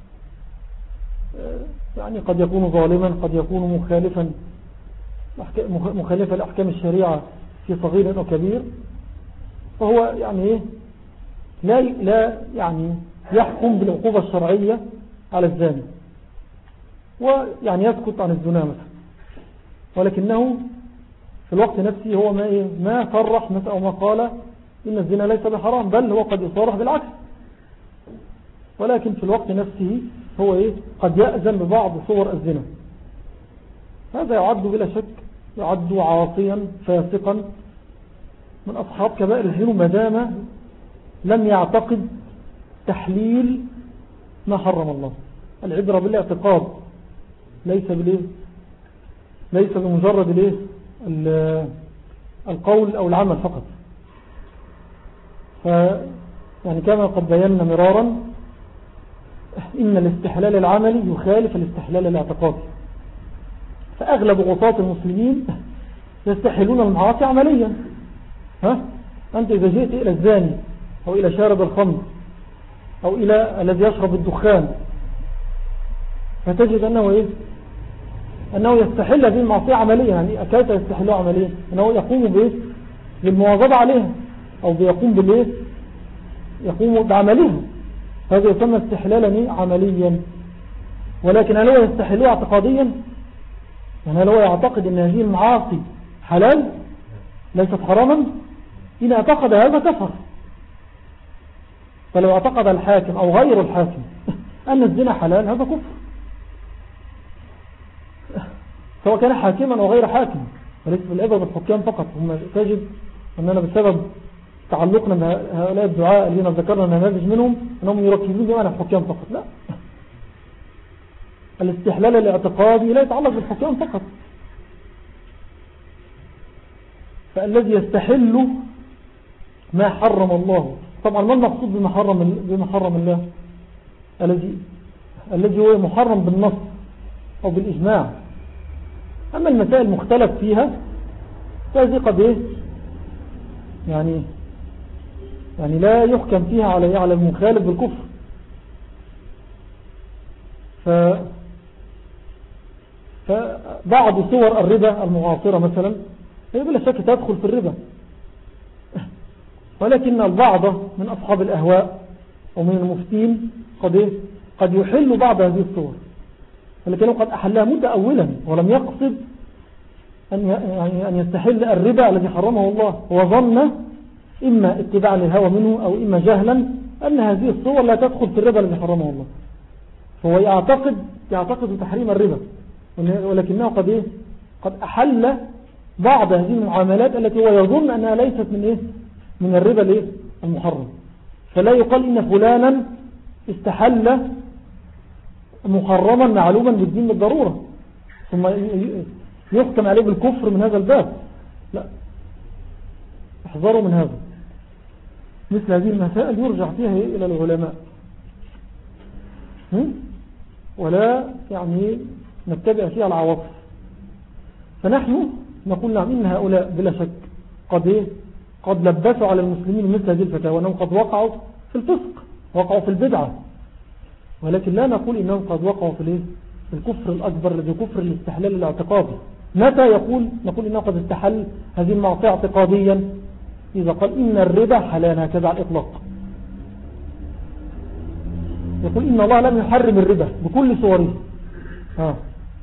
Speaker 1: يعني قد يكون ظالما قد يكون مخالفا مخالفا لأحكام الشريعة في صغير أو كبير، فهو يعني لا لا يعني يحكم بالعقوبة الشرعية على الزاني ويعني يسكت عن الزنا مثلا، ولكنه في الوقت نفسه هو ما ما صرح مثلا أو ما قال إن الزنا ليس بحرام، بل هو قد يصرح بالعكس، ولكن في الوقت نفسه هو إيه قد يأذن ببعض صور الزنا. هذا يعد بلا شك يعد عاصيا فاسقا من أصحاب كبائر الذنوب ما دام لم يعتقد تحليل ما حرم الله. العبرة بالاعتقاد ليس بالايه ليس بمجرد الايه القول أو العمل فقط. ف يعني كما قد بينا مرارا إن الاستحلال العملي يخالف الاستحلال الاعتقادي، فأغلب غطاة المسلمين يستحلون المعاصي عمليا. ها؟ أنت إذا جئت إلى الزاني أو إلى شارب الخمر أو إلى الذي يشرب الدخان فتجد أنه إيه؟ أنه يستحل هذه المعصية عمليا. يعني كيف يستحلها عمليا؟ أنه يقوم بإيه؟ بالمواظبة عليها أو بيقوم بالإيه؟ يقوم بعملها. هذا يسمى استحلالا عمليا. ولكن هل هو يستحلها اعتقاديا؟ يعني هل هو يعتقد أن هذه المعاصي حلال ليست حراما؟ إن اعتقد هذا كفر. فلو اعتقد الحاكم أو غير الحاكم أن الزنا حلال هذا كفر. سواء كان حاكما أو غير حاكم، وليس بالعبرة بالحكام فقط. هم تجد أننا بسبب تعلقنا بهؤلاء الدعاء الذين ذكرنا نماذج منهم أنهم يركزون بمعنى الحكام فقط. لا، الاستحلال الاعتقادي لا يتعلق بالحكام فقط. فالذي يستحل ما حرم الله، طبعا ما المقصود بما حرم بما حرم الله؟ الذي الذي هو محرم بالنص أو بالإجماع. أما المسائل المختلف فيها فهذه قد إيه يعني يعني لا يحكم فيها على على المخالف بالكفر. ف فبعض صور الربا المعاصرة مثلا هي بلا شك تدخل في الربا، ولكن البعض من أصحاب الأهواء ومن المفتين قد إيه قد يحل بعض هذه الصور، ولكنه قد أحلها متأولا ولم يقصد أن يعني أن يستحل الربا الذي حرمه الله، وظن إما اتباعا للهوى منه أو إما جهلا أن هذه الصور لا تدخل في الربا الذي حرمه الله، فهو يعتقد يعتقد تحريم الربا، ولكنه قد إيه قد أحل بعض هذه المعاملات التي هو يظن أنها ليست من إيه من الربا الإيه المحرم. فلا يقال إن فلانا استحل محرما معلوما بالدين بالضرورة ثم يحكم عليه بالكفر من هذا الباب. لا، احذروا من هذا. مثل هذه المسائل يرجع فيها إلى العلماء، ولا يعني نتبع فيها العواطف. فنحن نقول نعم إن هؤلاء بلا شك قد إيه قد لبسوا على المسلمين مثل هذه الفتاوى، وأنهم قد وقعوا في الفسق، وقعوا في البدعة، ولكن لا نقول إنهم قد وقعوا في الايه في الكفر الأكبر الذي كفر الاستحلال الاعتقادي. متى يقول نقول إنه قد استحل هذه المعصية اعتقاديا؟ إذا قال إن الربا حلال هكذا على الإطلاق، يقول إن الله لم يحرم الربا بكل صوره، ها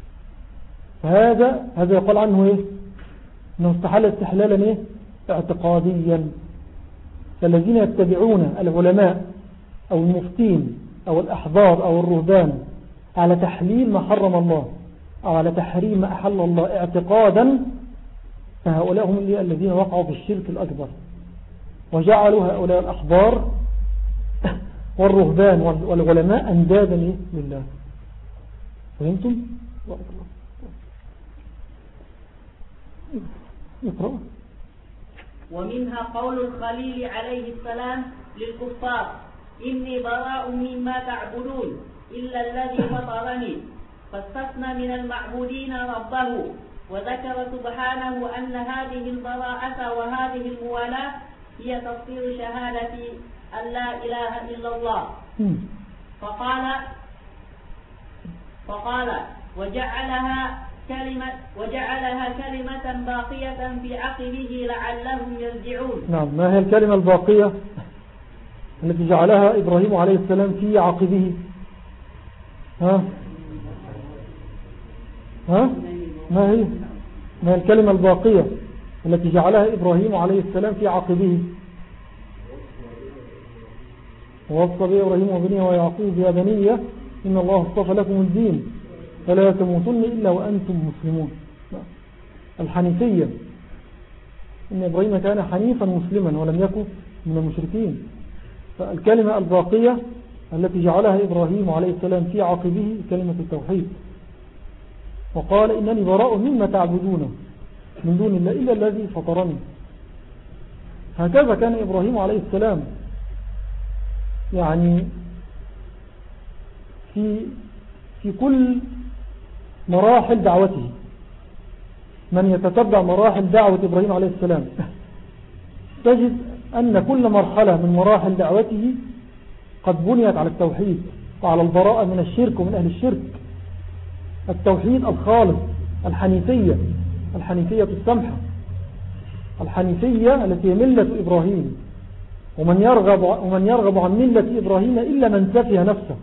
Speaker 1: هذا هذا يقال عنه إيه إنه استحل استحلالا إيه اعتقاديا. فالذين يتبعون العلماء أو المفتين أو الأحبار أو الرهبان على تحليل ما حرم الله أو على تحريم ما أحل الله اعتقادا، فهؤلاء هم الذين وقعوا في الشرك الأكبر، وجعلوا هؤلاء الأحبار والرهبان والعلماء أندادا لله. فهمتم؟ اقرأ.
Speaker 2: ومنها قول الخليل عليه السلام للكفار: إني براء مما تعبدون إلا الذي فطرني، فاستثنى من المعبودين ربه، وذكر سبحانه أن هذه البراءة وهذه الموالاة هي تفسير شهادة أن لا إله إلا الله. فقال فقال وجعلها كلمة وجعلها كلمة باقية في عقبه لعلهم يرجعون.
Speaker 1: نعم، ما هي الكلمة الباقية التي جعلها إبراهيم عليه السلام في عقبه؟ ها ها ما هي ما هي الكلمة الباقية التي جعلها إبراهيم عليه السلام في عقبه؟ ووصى به إبراهيم وبنيه ويعقوب يا بني إن الله اصطفى لكم الدين فلا تموتن إلا وأنتم مسلمون. الحنيفية، إن إبراهيم كان حنيفا مسلما ولم يكن من المشركين. فالكلمة الباقية التي جعلها إبراهيم عليه السلام في عقبه كلمة التوحيد، وقال إنني براء مما تعبدون من دون الله إلا الذي فطرني. هكذا كان إبراهيم عليه السلام يعني في في كل مراحل دعوته. من يتتبع مراحل دعوة إبراهيم عليه السلام تجد أن كل مرحلة من مراحل دعوته قد بنيت على التوحيد وعلى البراءة من الشرك ومن أهل الشرك. التوحيد الخالص، الحنيفية، الحنيفية السمحة، الحنيفية التي هي ملة إبراهيم. ومن يرغب, ومن يرغب عن ملة إبراهيم إلا من سفه نفسه،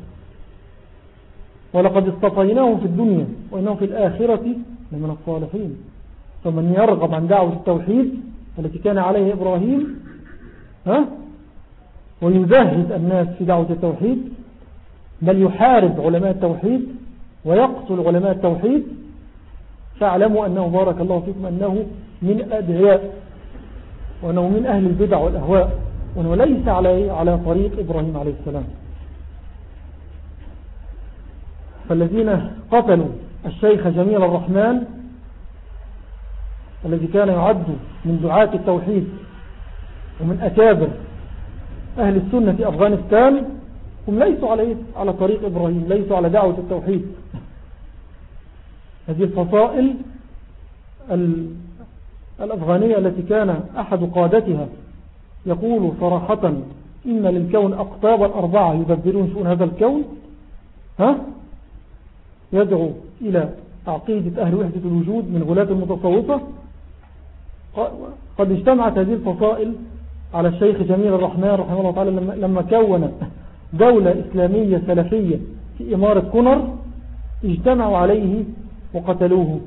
Speaker 1: ولقد اصطفيناهم في الدنيا وإنهم في الآخرة لمن الصالحين. فمن يرغب عن دعوة التوحيد التي كان عليه إبراهيم ها ويزهد الناس في دعوة التوحيد، بل يحارب علماء التوحيد ويقتل علماء التوحيد، فاعلموا أنه بارك الله فيكم أنه من الأدعياء، وأنه من أهل البدع والأهواء، وأنه ليس على على طريق إبراهيم عليه السلام. فالذين قتلوا الشيخ جميل الرحمن الذي كان يعد من دعاة التوحيد ومن أكابر أهل السنة في أفغانستان، هم ليسوا على على طريق إبراهيم، ليسوا على دعوة التوحيد. هذه الفصائل الأفغانية التي كان أحد قادتها يقول صراحة إن للكون أقطابا أربعة يدبرون شؤون هذا الكون، ها يدعو إلى عقيدة أهل وحدة الوجود من غلاة المتصوفة. قد اجتمعت هذه الفصائل على الشيخ جميل الرحمن رحمه الله تعالى لما كون دولة إسلامية سلفية في إمارة كونر، اجتمعوا عليه وقتلوه،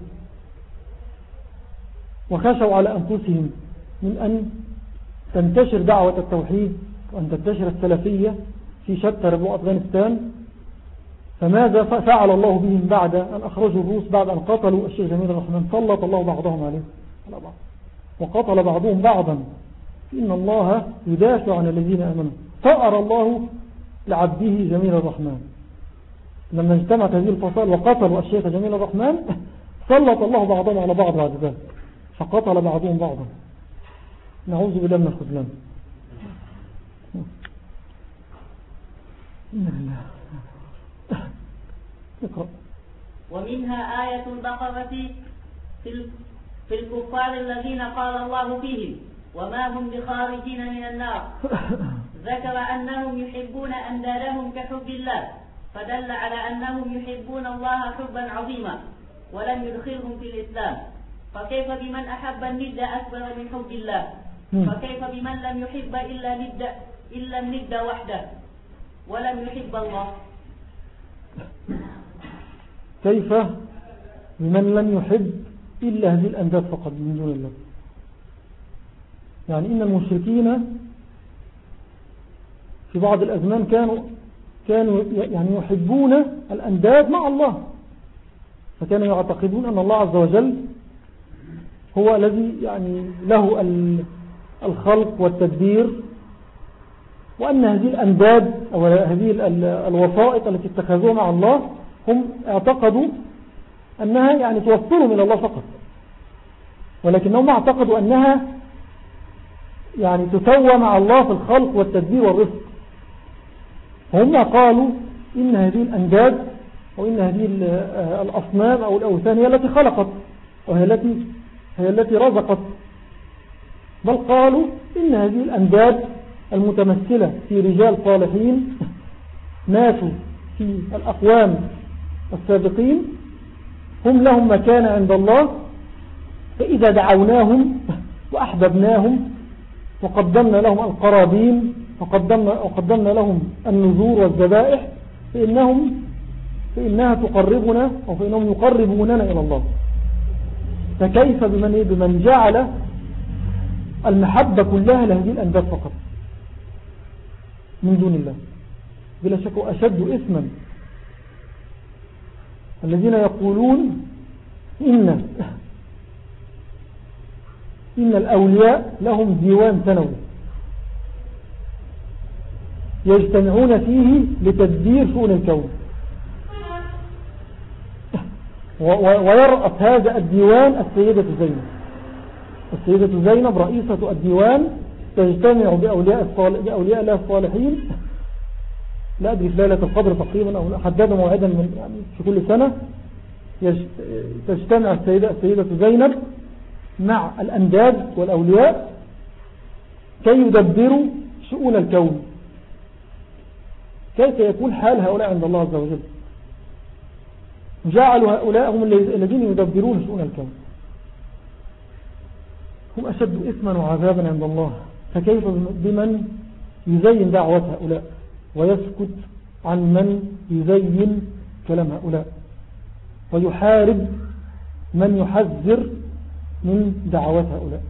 Speaker 1: وخشوا على أنفسهم من أن تنتشر دعوة التوحيد وأن تنتشر السلفية في شتى ربوع أفغانستان. فماذا فعل الله بهم بعد أن أخرجوا الروس، بعد أن قتلوا الشيخ جميل الرحمن؟ سلط الله بعضهم عليه وقتل بعضهم بعضا. إن الله يدافع عن الذين آمنوا. فأرى الله لعبده جميل الرحمن لما اجتمعت هذه الفصائل وقتلوا الشيخ جميل الرحمن، سلط الله بعضهم على بعض بعد ذلك، فقتل بعضهم بعضا. نعوذ بالله من الخذلان.
Speaker 2: ومنها آية البقرة في الكفار الذين قال الله فيهم وما هم بخارجين من النار، ذكر أنهم يحبون أندادهم كحب الله، فدل على أنهم يحبون الله حبا عظيما ولم يدخلهم في الإسلام. فكيف بمن أحب الند أكبر من حب الله؟ فكيف بمن لم يحب إلا ند إلا الند وحده ولم يحب الله؟
Speaker 1: كيف بمن لم يحب إلا هذه الأنداد فقط من دون الله؟ يعني إن المشركين في بعض الأزمان كانوا كانوا يعني يحبون الأنداد مع الله، فكانوا يعتقدون أن الله عز وجل هو الذي يعني له الخلق والتدبير، وأن هذه الأنداد أو هذه الوسائط التي اتخذوها مع الله هم اعتقدوا أنها يعني توصلهم إلى الله فقط، ولكنهم اعتقدوا أنها يعني تسوى مع الله في الخلق والتدبير والرزق. هم قالوا إن هذه الأنداد وإن هذه الأصنام أو الأوثان هي التي خلقت وهي التي هي التي رزقت، بل قالوا إن هذه الأنداد المتمثلة في رجال صالحين ماتوا في الأقوام السابقين هم لهم مكانة عند الله، فإذا دعوناهم وأحببناهم وقدمنا لهم القرابين وقدمنا, وقدمنا لهم النذور والذبائح فإنهم فإنها تقربنا أو فإنهم يقربوننا إلى الله. فكيف بمن, بمن جعل المحبة كلها لهذه الأنداد فقط من دون الله؟ بلا شك أشد إثما الذين يقولون إن إن الأولياء لهم ديوان سنوي يجتمعون فيه لتدبير شؤون الكون، ويرأس هذا الديوان السيدة زينب. السيدة زينب رئيسة الديوان تجتمع بأولياء, بأولياء الله الصالحين، لا أدري في ليلة القدر تقريبا أو حددوا موعدا من يعني في كل سنة تجتمع السيدة, السيدة زينب مع الأنداد والأولياء كي يدبروا شؤون الكون. كيف يكون حال هؤلاء عند الله عز وجل؟ جعلوا هؤلاء هم الذين يدبرون شؤون الكون، هم أشد إثما وعذابا عند الله. فكيف بمن يزين دعوة هؤلاء ويسكت عن من يزين كلام هؤلاء ويحارب من يحذر من دعوات هؤلاء؟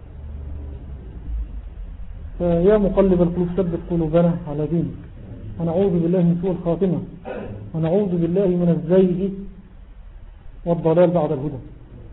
Speaker 1: فيا مقلب القلوب ثبت قلوبنا على دينك، ونعوذ بالله من سوء الخاتمة، ونعوذ بالله من الزيغ والضلال بعد الهدى.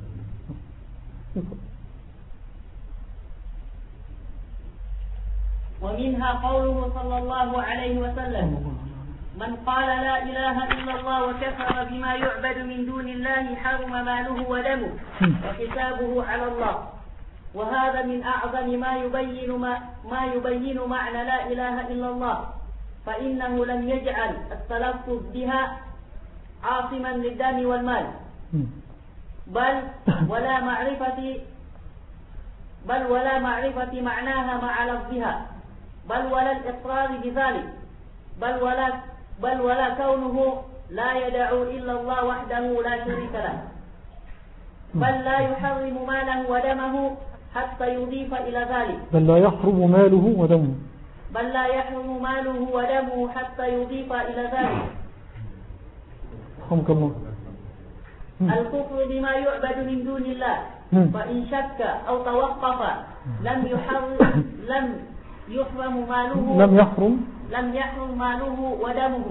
Speaker 2: ومنها قوله صلى الله عليه وسلم: من قال لا إله إلا الله وكفر بما يعبد من دون الله حرم ماله ودمه وحسابه على الله. وهذا من أعظم ما يبين ما, ما يبين معنى لا إله إلا الله، فإنه لم يجعل التلفظ بها عاصما للدم والمال، بل ولا معرفة بل ولا معرفة معناها مع لفظها، بل ولا الإقرار بذلك، بل ولا بل ولا كونه لا يدعو إلا الله وحده لا شريك له، بل لا يحرم ماله ودمه حتى يضيف إلى ذلك
Speaker 1: بل لا يحرم ماله ودمه
Speaker 2: بل لا يحرم ماله ودمه حتى يضيف إلى ذلك
Speaker 1: رحمك الله.
Speaker 2: الكفر بما يعبد من دون الله، فإن شك أو توقف لم يحرم لم يحرم ماله
Speaker 1: لم يحرم
Speaker 2: لم يحرم ماله ودمه.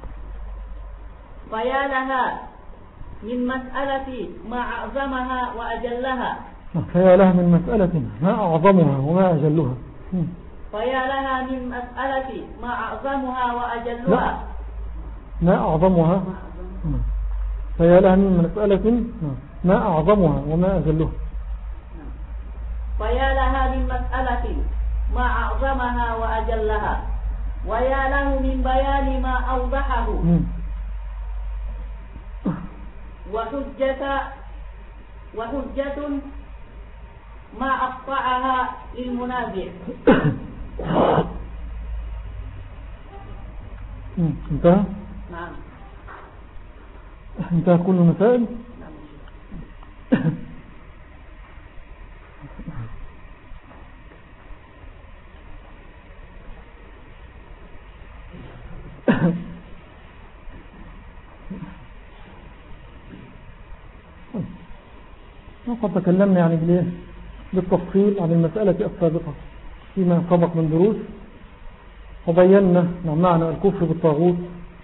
Speaker 2: فيا لها من مسألة ما أعظمها وأجلها
Speaker 1: فيا لها من مسألة ما أعظمها وما أجلها
Speaker 2: فيا لها من مسألة ما أعظمها وأجلها
Speaker 1: ما أعظمها فيا لها من مسألة ما أعظمها وما أجلها
Speaker 2: فيا لها من مسألة ما أعظمها وأجلها ويا له من بيان ما أوضحه وحجة وحجة ما أقطعها للمنازع.
Speaker 1: انتهى؟
Speaker 2: نعم
Speaker 1: انتهى كل المسائل. وقد تكلمنا يعني بليه بالتفصيل عن المسألة السابقة فيما سبق من دروس، وبينا معنى الكفر بالطاغوت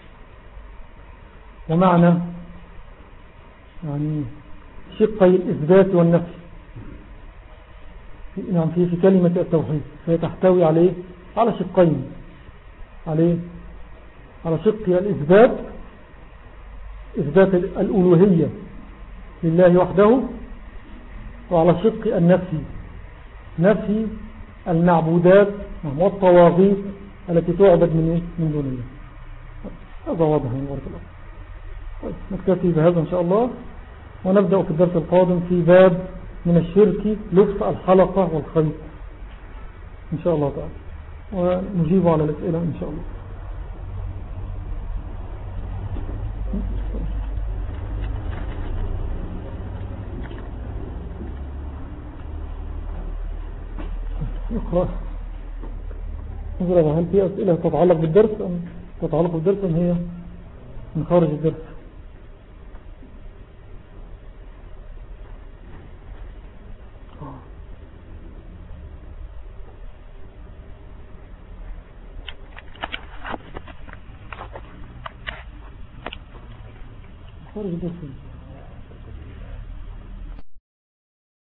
Speaker 1: ومعنى يعني شقي الإثبات والنفي يعني في, في كلمة التوحيد، فهي تحتوي عليه على شقين، عليه على شق الإثبات، إثبات الألوهية لله وحده، وعلى شق النفي، نفي المعبودات والطواغيت التي تعبد من من دون الله. هذا واضح من ورد الله. طيب نكتفي بهذا إن شاء الله، ونبدأ في الدرس القادم في باب من الشرك لبس الحلقة والخيط إن شاء الله تعالى، ونجيب على الأسئلة إن شاء الله. اقرأ. هل في أسئلة تتعلق بالدرس أم تتعلق بالدرس أم هي من خارج الدرس؟ خارج الدرس.